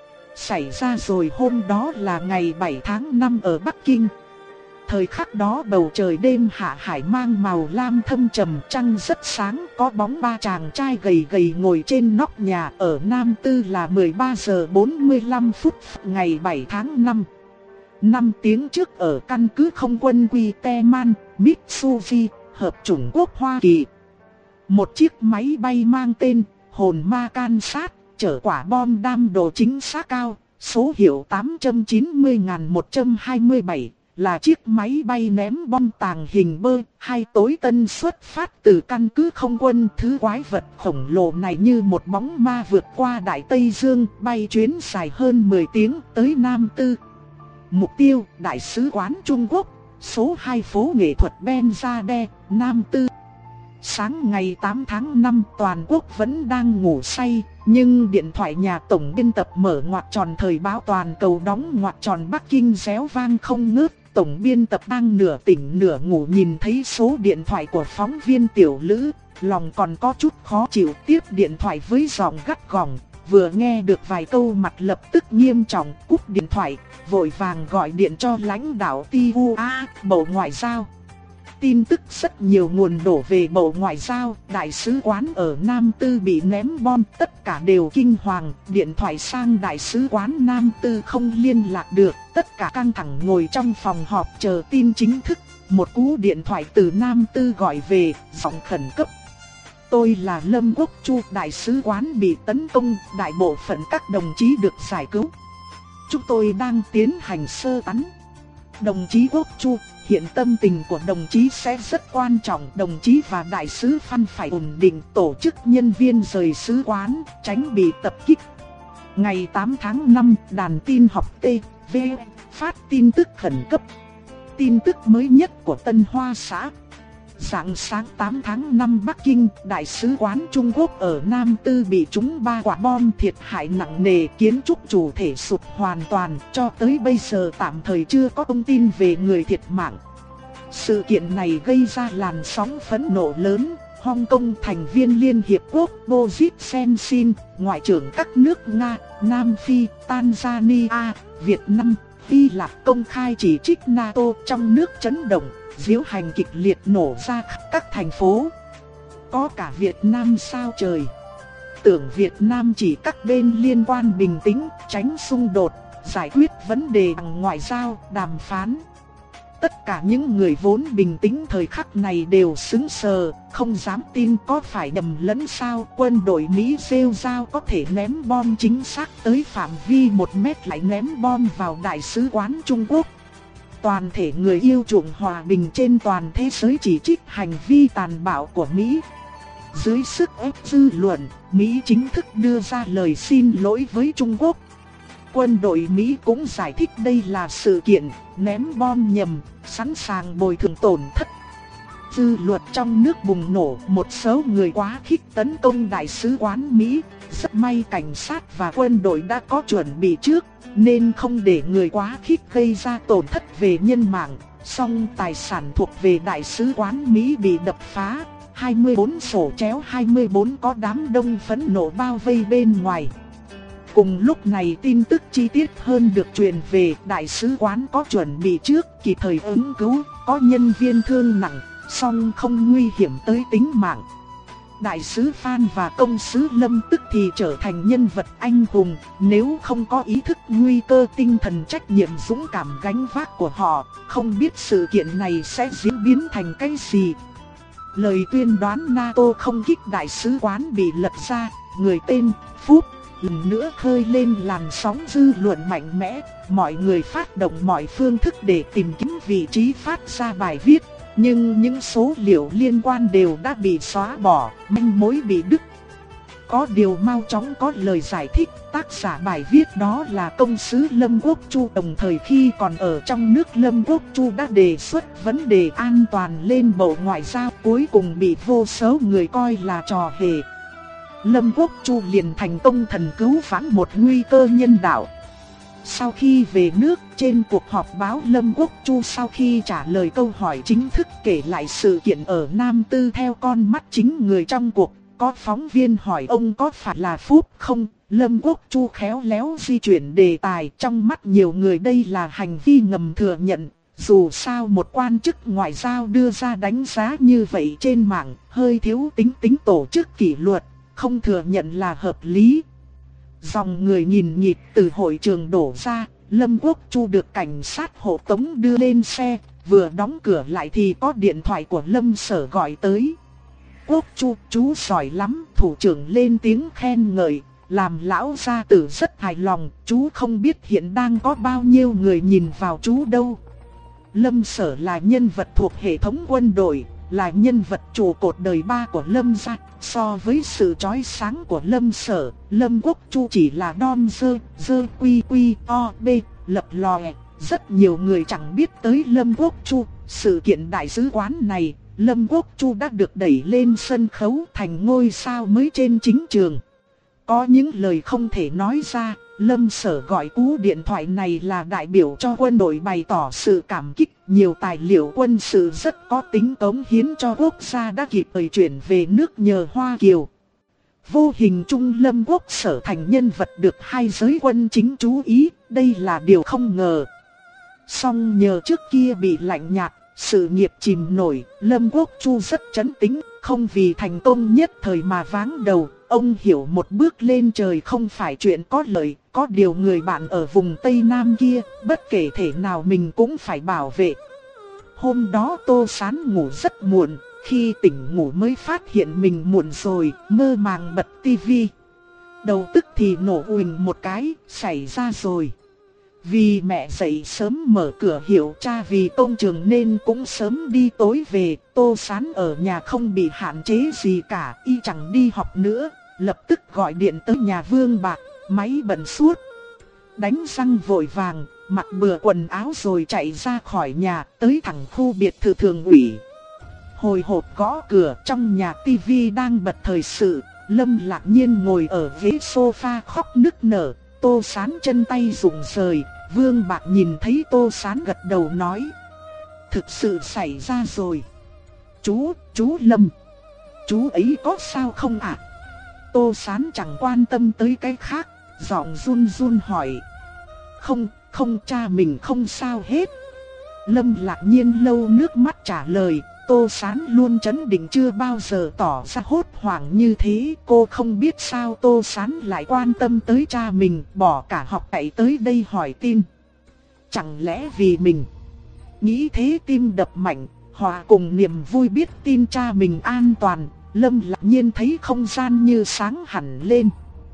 Xảy ra rồi. Hôm đó là ngày bảy tháng năm ở Bắc Kinh. Thời khắc đó bầu trời đêm Hạ Hải mang màu lam thâm trầm, trăng rất sáng, có bóng ba chàng trai gầy gầy ngồi trên nóc nhà. Ở Nam Tư là mười ba giờ bốn mươi lăm phút ngày bảy tháng năm. Năm tiếng trước ở căn cứ không quân Quy Tê Man, Mitsubishi, hợp chủng quốc Hoa Kỳ. Một chiếc máy bay mang tên Hồn Ma Can Sát, chở quả bom đam độ chính xác cao, số hiệu tám chín không một hai bảy. là chiếc máy bay ném bom tàng hình bơ, hai tối tân xuất phát từ căn cứ không quân. Thứ quái vật khổng lồ này như một bóng ma vượt qua Đại Tây Dương, bay chuyến dài hơn mười tiếng tới Nam Tư. Mục tiêu, Đại sứ quán Trung Quốc, số hai phố nghệ thuật Benzade, Nam Tư. Sáng ngày tám tháng năm, toàn quốc vẫn đang ngủ say, nhưng điện thoại nhà tổng biên tập mở ngoặc tròn thời báo toàn cầu đóng ngoặc tròn Bắc Kinh réo vang không ngớt. Tổng biên tập đang nửa tỉnh nửa ngủ nhìn thấy số điện thoại của phóng viên Tiểu Lữ, lòng còn có chút khó chịu, tiếp điện thoại với giọng gắt gỏng. Vừa nghe được vài câu mặt lập tức nghiêm trọng, cúp điện thoại, vội vàng gọi điện cho lãnh đạo tê u a, Bộ Ngoại giao. Tin tức rất nhiều nguồn đổ về Bộ Ngoại giao, Đại sứ quán ở Nam Tư bị ném bom, tất cả đều kinh hoàng, điện thoại sang Đại sứ quán Nam Tư không liên lạc được, tất cả căng thẳng ngồi trong phòng họp chờ tin chính thức. Một cú điện thoại từ Nam Tư gọi về, giọng khẩn cấp. Tôi là Lâm Quốc Chu, Đại sứ quán bị tấn công, đại bộ phận các đồng chí được giải cứu. Chúng tôi đang tiến hành sơ tán. Đồng chí Quốc Chu, hiện tâm tình của đồng chí sẽ rất quan trọng. Đồng chí và đại sứ Phan phải ổn định, tổ chức nhân viên rời sứ quán, tránh bị tập kích. Ngày tám tháng năm, đàn tin học T V phát tin tức khẩn cấp. Tin tức mới nhất của Tân Hoa Xã. Sáng sáng tám tháng năm, Bắc Kinh, Đại sứ quán Trung Quốc ở Nam Tư bị trúng ba quả bom, thiệt hại nặng nề, kiến trúc chủ thể sụp hoàn toàn. Cho tới bây giờ tạm thời chưa có thông tin về người thiệt mạng. Sự kiện này gây ra làn sóng phẫn nộ lớn. Hong Kong, thành viên Liên Hiệp Quốc, Boris Johnson, Ngoại trưởng các nước Nga, Nam Phi, Tanzania, Việt Nam, Hy Lạp công khai chỉ trích NATO. Trong nước chấn động, diễu hành kịch liệt nổ ra khắp các thành phố. Có cả Việt Nam sao trời. Tưởng Việt Nam chỉ các bên liên quan bình tĩnh, tránh xung đột, giải quyết vấn đề bằng ngoại giao, đàm phán. Tất cả những người vốn bình tĩnh thời khắc này đều sững sờ, không dám tin có phải nhầm lẫn sao. Quân đội Mỹ rêu rao có thể ném bom chính xác tới phạm vi một mét lại ném bom vào Đại sứ quán Trung Quốc. Toàn thể người yêu chuộng hòa bình trên toàn thế giới chỉ trích hành vi tàn bạo của Mỹ. Dưới sức ép dư luận, Mỹ chính thức đưa ra lời xin lỗi với Trung Quốc. Quân đội Mỹ cũng giải thích đây là sự kiện ném bom nhầm, sẵn sàng bồi thường tổn thất. Dư luận trong nước bùng nổ, một số người quá khích tấn công Đại sứ quán Mỹ. Rất may cảnh sát và quân đội đã có chuẩn bị trước, nên không để người quá khích gây ra tổn thất về nhân mạng. Song tài sản thuộc về Đại sứ quán Mỹ bị đập phá, hai mươi bốn sổ chéo hai mươi bốn có đám đông phẫn nộ bao vây bên ngoài. Cùng lúc này tin tức chi tiết hơn được truyền về, Đại sứ quán có chuẩn bị trước, kịp thời ứng cứu, có nhân viên thương nặng, song không nguy hiểm tới tính mạng. Đại sứ Phan và công sứ Lâm tức thì trở thành nhân vật anh hùng, nếu không có ý thức nguy cơ tinh thần trách nhiệm dũng cảm gánh vác của họ, không biết sự kiện này sẽ diễn biến thành cái gì. Lời tuyên đoán NATO không kích đại sứ quán bị lật ra, người tên Phúc lần nữa khơi lên làn sóng dư luận mạnh mẽ, mọi người phát động mọi phương thức để tìm kiếm vị trí phát ra bài viết. Nhưng những số liệu liên quan đều đã bị xóa bỏ, manh mối bị đứt. Có điều mau chóng có lời giải thích, tác giả bài viết đó là công sứ Lâm Quốc Chu. Đồng thời khi còn ở trong nước, Lâm Quốc Chu đã đề xuất vấn đề an toàn lên Bộ Ngoại giao, cuối cùng bị vô số người coi là trò hề. Lâm Quốc Chu liền thành công thần cứu vãn một nguy cơ nhân đạo. Sau khi về nước, trên cuộc họp báo, Lâm Quốc Chu sau khi trả lời câu hỏi chính thức kể lại sự kiện ở Nam Tư theo con mắt chính người trong cuộc. Có phóng viên hỏi ông có phải là Phúc không? Lâm Quốc Chu khéo léo di chuyển đề tài, trong mắt nhiều người đây là hành vi ngầm thừa nhận. Dù sao một quan chức ngoại giao đưa ra đánh giá như vậy trên mạng, hơi thiếu tính tính tổ chức kỷ luật, không thừa nhận là hợp lý. Dòng người nhìn nhịp từ hội trường đổ ra, Lâm Quốc Chu được cảnh sát hộ tống đưa lên xe, vừa đóng cửa lại thì có điện thoại của Lâm Sở gọi tới. Quốc Chu, chú giỏi lắm, thủ trưởng lên tiếng khen ngợi, làm lão gia tử rất hài lòng, chú không biết hiện đang có bao nhiêu người nhìn vào chú đâu. Lâm Sở là nhân vật thuộc hệ thống quân đội, là nhân vật trụ cột đời ba của Lâm gia. So với sự chói sáng của Lâm Sở, Lâm Quốc Chu chỉ là đom dơ, dơ quy quy o b, lập lòe. Rất nhiều người chẳng biết tới Lâm Quốc Chu. Sự kiện đại sứ quán này, Lâm Quốc Chu đã được đẩy lên sân khấu thành ngôi sao mới trên chính trường. Có những lời không thể nói ra, Lâm Sở gọi cú điện thoại này là đại biểu cho quân đội bày tỏ sự cảm kích. Nhiều tài liệu quân sự rất có tính cống hiến cho quốc gia đã kịp thời chuyển về nước nhờ Hoa Kiều. Vô hình chung Lâm Quốc Sở thành nhân vật được hai giới quân chính chú ý, đây là điều không ngờ. Song nhờ trước kia bị lạnh nhạt, sự nghiệp chìm nổi, Lâm Quốc Chu rất trấn tĩnh, không vì thành công nhất thời mà váng đầu. Ông hiểu một bước lên trời không phải chuyện có lợi, có điều người bạn ở vùng Tây Nam kia, bất kể thể nào mình cũng phải bảo vệ. Hôm đó Tô Sán ngủ rất muộn, khi tỉnh ngủ mới phát hiện mình muộn rồi, mơ màng bật tivi. Đầu tức thì nổ uỳnh một cái, xảy ra rồi. Vì mẹ dậy sớm mở cửa hiểu cha vì công trường nên cũng sớm đi tối về. Tô Sán ở nhà không bị hạn chế gì cả, y chẳng đi học nữa. Lập tức gọi điện tới nhà Vương Bạc, máy bận suốt. Đánh răng vội vàng, mặc bừa quần áo rồi chạy ra khỏi nhà, tới thẳng khu biệt thự thường ủy. Hồi hộp gõ cửa, trong nhà tivi đang bật thời sự. Lâm Lạc Nhiên ngồi ở ghế sofa khóc nức nở. Tô Sán chân tay rụng rời. Vương Bạc nhìn thấy Tô Sán gật đầu nói: thực sự xảy ra rồi. Chú, chú Lâm, chú ấy có sao không ạ? Tô Sán chẳng quan tâm tới cái khác, giọng run run hỏi: Không, không, cha mình không sao hết. Lâm Lạc Nhiên lâu nước mắt trả lời. Tô Sán luôn trấn định chưa bao giờ tỏ ra hốt hoảng như thế. Cô không biết sao Tô Sán lại quan tâm tới cha mình, bỏ cả học chạy tới đây hỏi tin. Chẳng lẽ vì mình? Nghĩ thế tim đập mạnh, hòa cùng niềm vui biết tin cha mình an toàn. Lâm Lạc Nhiên thấy không gian như sáng hẳn lên.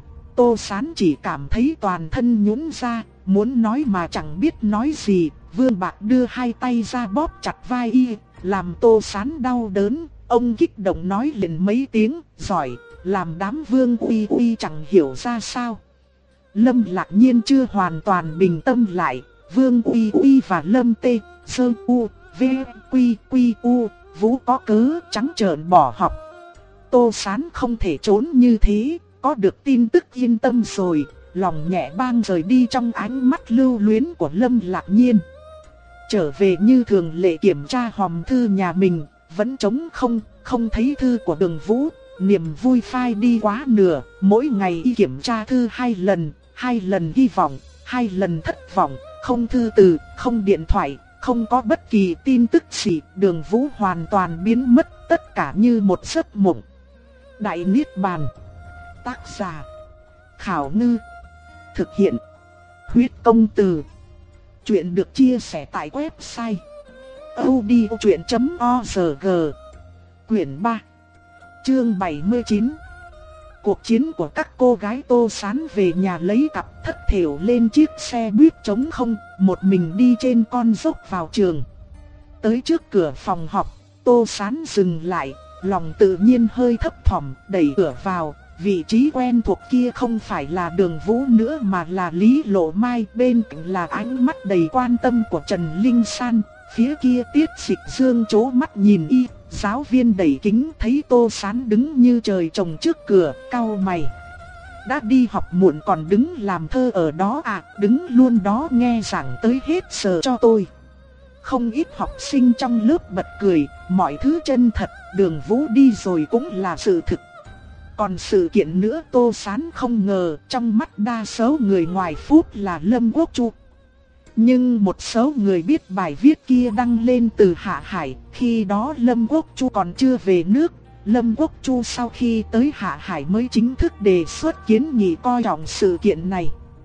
Tô Sán chỉ cảm thấy toàn thân nhũn ra, muốn nói mà chẳng biết nói gì. Vương Bạc đưa hai tay ra bóp chặt vai y, làm Tô Sán đau đớn. Ông kích động nói liền mấy tiếng, giỏi, làm đám Vương Uy Uy chẳng hiểu ra sao. Lâm Lạc Nhiên chưa hoàn toàn bình tâm lại. Vương Uy Uy và Lâm Tê, Sơ U, V, Quy, Quy, U, Vũ có cớ trắng trợn bỏ học. Tô Sán không thể trốn như thế, có được tin tức yên tâm rồi, lòng nhẹ bang rời đi trong ánh mắt lưu luyến của Lâm Lạc Nhiên. Trở về như thường lệ kiểm tra hòm thư nhà mình, vẫn trống không, không thấy thư của Đường Vũ, niềm vui phai đi quá nửa, mỗi ngày y kiểm tra thư hai lần, hai lần hy vọng, hai lần thất vọng, không thư từ, không điện thoại, không có bất kỳ tin tức gì, Đường Vũ hoàn toàn biến mất, tất cả như một giấc mộng. Đại Niết Bàn. Tác giả: Khảo Ngư. Thực hiện: Huyết Công Từ. Chuyện được chia sẻ tại website audiochuyện chấm org. Quyển ba, chương bảy mươi chín. Cuộc chiến của các cô gái. Tô Sán về nhà lấy cặp thất thểu lên chiếc xe buýt trống không, một mình đi trên con dốc vào trường. Tới trước cửa phòng học, Tô Sán dừng lại, lòng tự nhiên hơi thấp thỏm, đẩy cửa vào. Vị trí quen thuộc kia không phải là Đường Vũ nữa mà là Lý Lộ Mai, bên cạnh là ánh mắt đầy quan tâm của Trần Linh San, phía kia Tiết Dịch Dương chố mắt nhìn y. Giáo viên đẩy kính thấy Tô Sán đứng như trời trồng trước cửa, cau mày. Đã đi học muộn còn đứng làm thơ ở đó à? Đứng luôn đó nghe giảng tới hết giờ cho tôi. Không ít học sinh trong lớp bật cười, mọi thứ chân thật, Đường Vũ đi rồi cũng là sự thực. Còn sự kiện nữa Tô Sán không ngờ, trong mắt đa số người ngoài phút là Lâm Quốc Chu. Nhưng một số người biết bài viết kia đăng lên từ Hạ Hải, khi đó Lâm Quốc Chu còn chưa về nước. Lâm Quốc Chu sau khi tới Hạ Hải mới chính thức đề xuất kiến nghị coi trọng sự kiện này.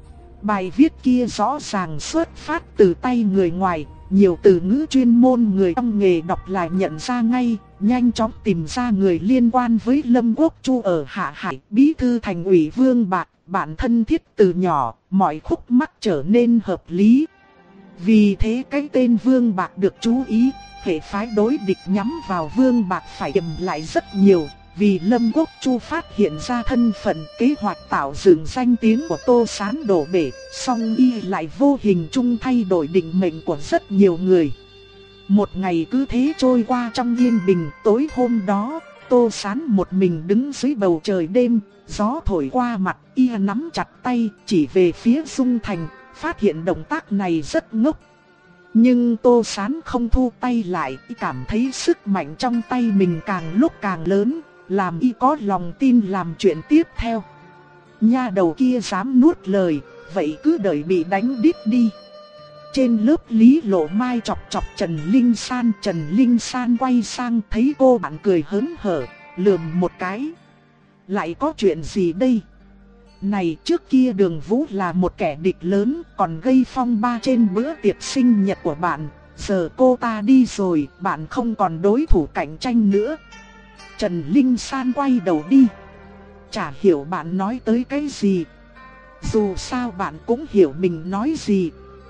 Bài viết kia rõ ràng xuất phát từ tay người ngoài, nhiều từ ngữ chuyên môn người trong nghề đọc lại nhận ra ngay, nhanh chóng tìm ra người liên quan với Lâm Quốc Chu ở Hạ Hải. Bí thư thành ủy Vương Bạc, bạn thân thiết từ nhỏ, mọi khúc mắc trở nên hợp lý. Vì thế cái tên Vương Bạc được chú ý, hệ phái đối địch nhắm vào Vương Bạc phải kiềm lại rất nhiều. Vì Lâm Quốc Chu phát hiện ra thân phận, kế hoạch tạo dựng danh tiếng của Tô Sán đổ bể, song y lại vô hình chung thay đổi định mệnh của rất nhiều người. Một ngày cứ thế trôi qua trong yên bình. Tối hôm đó, Tô Sán một mình đứng dưới bầu trời đêm, gió thổi qua mặt, y nắm chặt tay chỉ về phía Dung Thành, phát hiện động tác này rất ngốc. Nhưng Tô Sán không thu tay lại, y cảm thấy sức mạnh trong tay mình càng lúc càng lớn, làm y có lòng tin làm chuyện tiếp theo. Nha đầu kia dám nuốt lời, vậy cứ đợi bị đánh đít đi. Trên lớp Lý Lộ Mai chọc chọc Trần Linh San, Trần Linh San quay sang thấy cô bạn cười hớn hở, lườm một cái. Lại có chuyện gì đây? Này, trước kia Đường Vũ là một kẻ địch lớn, còn gây phong ba trên bữa tiệc sinh nhật của bạn. Giờ cô ta đi rồi, bạn không còn đối thủ cạnh tranh nữa. Trần Linh San quay đầu đi. Chả hiểu bạn nói tới cái gì. Dù sao bạn cũng hiểu mình nói gì.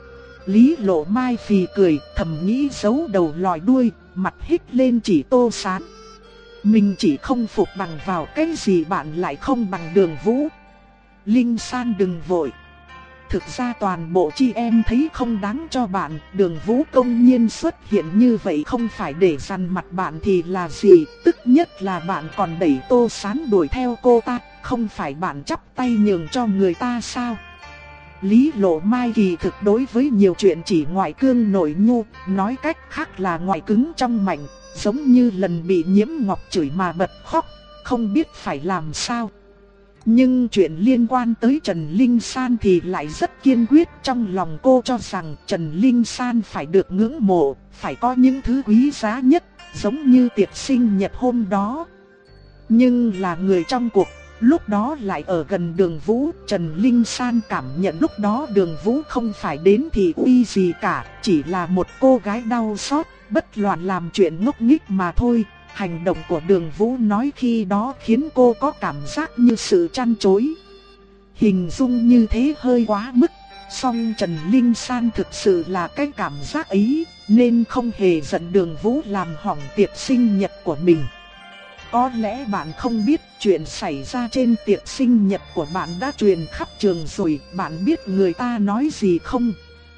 Lý Lộ Mai phì cười, thầm nghĩ giấu đầu lòi đuôi, mặt hít lên chỉ Tô Sán. Mình chỉ không phục bằng vào cái gì bạn lại không bằng Đường Vũ. Linh San đừng vội. Thực ra toàn bộ chị em thấy không đáng cho bạn. Đường Vũ công nhiên xuất hiện như vậy không phải để dằn mặt bạn thì là gì. Tức nhất là bạn còn đẩy Tô Sán đuổi theo cô ta. Không phải bạn chắp tay nhường cho người ta sao? Lý Lộ Mai kỳ thực đối với nhiều chuyện chỉ ngoại cương nội nhu, nói cách khác là ngoại cứng trong mạnh. Giống như lần bị Nhiễm Ngọc chửi mà bật khóc, không biết phải làm sao. Nhưng chuyện liên quan tới Trần Linh San thì lại rất kiên quyết. Trong lòng cô cho rằng Trần Linh San phải được ngưỡng mộ, phải có những thứ quý giá nhất, giống như tiệc sinh nhật hôm đó. Nhưng là người trong cuộc, lúc đó lại ở gần Đường Vũ. Trần Linh San cảm nhận lúc đó Đường Vũ không phải đến thì uy gì cả, chỉ là một cô gái đau xót, bất loạn làm chuyện ngốc nghếch mà thôi. Hành động của Đường Vũ nói khi đó khiến cô có cảm giác như sự chăn chối. Hình dung như thế hơi quá mức, song Trần Linh San thực sự là cái cảm giác ấy, nên không hề giận Đường Vũ làm hỏng tiệc sinh nhật của mình. Có lẽ bạn không biết chuyện xảy ra trên tiệc sinh nhật của bạn đã truyền khắp trường rồi, bạn biết người ta nói gì không?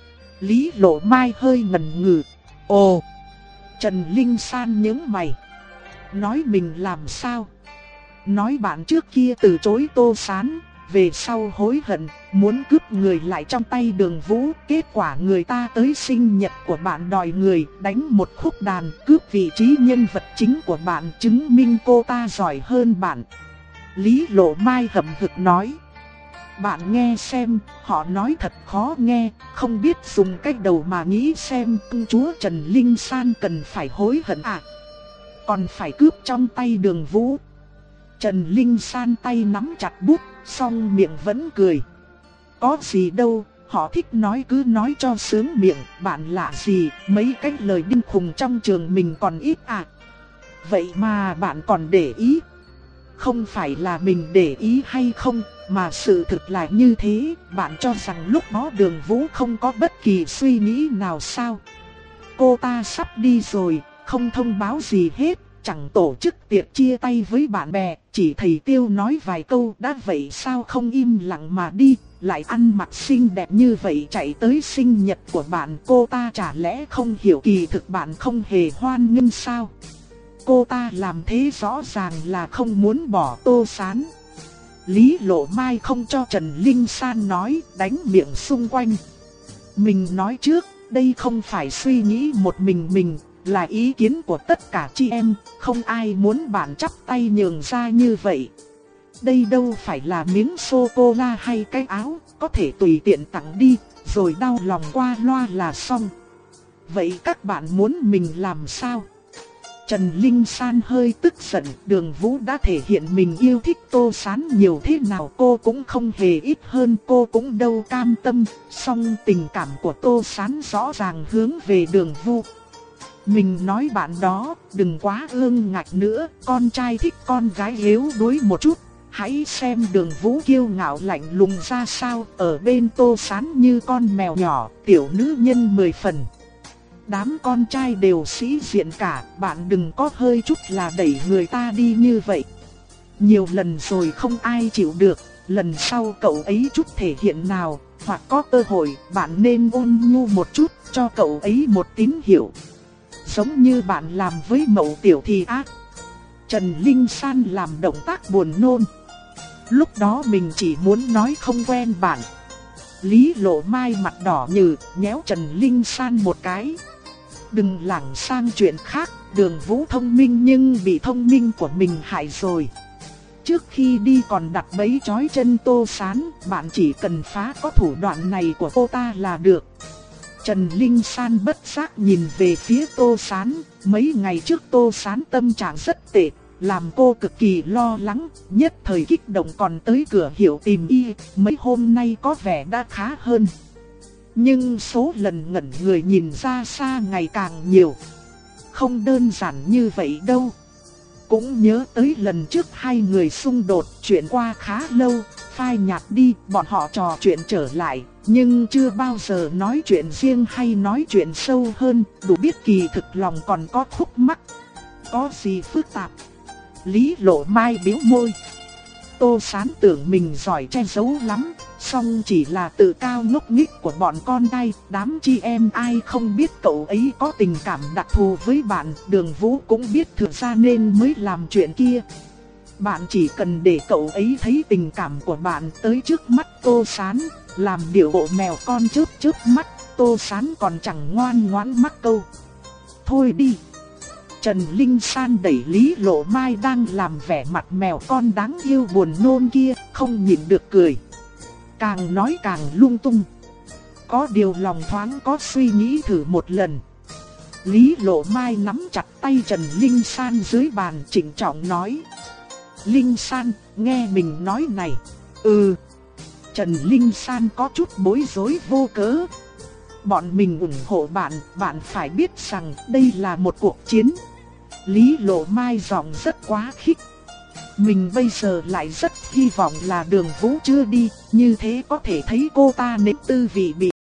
Lý Lộ Mai hơi ngần ngừ. Ồ! Trần Linh San nhướng mày. Nói mình làm sao? Nói bạn trước kia từ chối Tô Sán, về sau hối hận, muốn cướp người lại trong tay Đường Vũ. Kết quả người ta tới sinh nhật của bạn đòi người, đánh một khúc đàn, cướp vị trí nhân vật chính của bạn, chứng minh cô ta giỏi hơn bạn. Lý Lộ Mai hậm hực nói. Bạn nghe xem, họ nói thật khó nghe, không biết dùng cách đầu mà nghĩ xem. Công chúa Trần Linh San cần phải hối hận à? Còn phải cướp trong tay Đường Vũ. Trần Linh San tay nắm chặt bút, song miệng vẫn cười. Có gì đâu, họ thích nói cứ nói cho sướng miệng. Bạn lạ gì, mấy cái lời điên khùng trong trường mình còn ít à? Vậy mà bạn còn để ý. Không phải là mình để ý hay không, mà sự thực là như thế. Bạn cho rằng lúc đó Đường Vũ không có bất kỳ suy nghĩ nào sao? Cô ta sắp đi rồi, không thông báo gì hết, chẳng tổ chức tiệc chia tay với bạn bè, chỉ thầy Tiêu nói vài câu đã vậy sao không im lặng mà đi, lại ăn mặc xinh đẹp như vậy chạy tới sinh nhật của bạn. Cô ta chả lẽ không hiểu kỳ thực bạn không hề hoan nghênh sao? Cô ta làm thế rõ ràng là không muốn bỏ Tô Sán. Lý Lộ Mai không cho Trần Linh San nói, đánh miệng xung quanh. Mình nói trước, đây không phải suy nghĩ một mình mình, là ý kiến của tất cả chị em, không ai muốn bạn chắp tay nhường ra như vậy. Đây đâu phải là miếng sô-cô-la hay cái áo, có thể tùy tiện tặng đi, rồi đau lòng qua loa là xong. Vậy các bạn muốn mình làm sao? Trần Linh San hơi tức giận, Đường Vũ đã thể hiện mình yêu thích Tô Sán nhiều thế nào cô cũng không hề ít hơn, cô cũng đâu cam tâm, song tình cảm của Tô Sán rõ ràng hướng về Đường Vũ. Mình nói bạn đó, đừng quá ương ngạnh nữa, con trai thích con gái yếu đuối một chút, Hãy xem Đường Vũ kiêu ngạo lạnh lùng ra sao, ở bên Tô Sán như con mèo nhỏ, tiểu nữ nhân mười phần. Đám con trai đều sĩ diện cả, bạn đừng có hơi chút là đẩy người ta đi như vậy. Nhiều lần rồi không ai chịu được, lần sau cậu ấy chút thể hiện nào, hoặc có cơ hội, bạn nên ôn nhu một chút, cho cậu ấy một tín hiệu. Giống như bạn làm với Mậu Tiểu thì ác. Trần Linh San làm động tác buồn nôn. Lúc đó mình chỉ muốn nói không quen bạn. Lý Lộ Mai mặt đỏ nhừ, nhéo Trần Linh San một cái. Đừng lảng sang chuyện khác, Đường Vũ thông minh nhưng bị thông minh của mình hại rồi. Trước khi đi còn đặt bẫy trói chân Tô Sán, bạn chỉ cần phá có thủ đoạn này của cô ta là được. Trần Linh San bất giác nhìn về phía Tô Sán, mấy ngày trước Tô Sán tâm trạng rất tệ, làm cô cực kỳ lo lắng, nhất thời kích động còn tới cửa hiệu tìm y, mấy hôm nay có vẻ đã khá hơn. Nhưng số lần ngẩn người nhìn ra xa ngày càng nhiều. Không đơn giản như vậy đâu. Cũng nhớ tới lần trước hai người xung đột, chuyện qua khá lâu, phai nhạt đi, bọn họ trò chuyện trở lại, nhưng chưa bao giờ nói chuyện riêng hay nói chuyện sâu hơn, đủ biết kỳ thực lòng còn có khúc mắc. Có gì phức tạp? Lý Lộ Mai bĩu môi. Tô Sán tưởng mình giỏi che giấu lắm, song chỉ là tự cao ngốc nghếch của bọn con đây, đám chị em ai không biết cậu ấy có tình cảm đặc thù với bạn, Đường Vũ cũng biết thực ra nên mới làm chuyện kia. Bạn chỉ cần để cậu ấy thấy tình cảm của bạn tới trước mắt Tô Sán, làm điệu bộ mèo con chớp chớp mắt, Tô Sán còn chẳng ngoan ngoãn mắc câu. Thôi đi. Trần Linh San đẩy Lý Lộ Mai đang làm vẻ mặt mèo con đáng yêu buồn nôn kia, không nhịn được cười. Càng nói càng lung tung. Có điều lòng thoáng có suy nghĩ thử một lần. Lý Lộ Mai nắm chặt tay Trần Linh San dưới bàn trịnh trọng nói. Linh San, nghe mình nói này. Ừ. Trần Linh San có chút bối rối vô cớ. Bọn mình ủng hộ bạn, bạn phải biết rằng đây là một cuộc chiến. Lý Lộ Mai giọng rất quá khích. Mình bây giờ lại rất hy vọng là Đường Vũ chưa đi, như thế có thể thấy cô ta nếm tư vị bị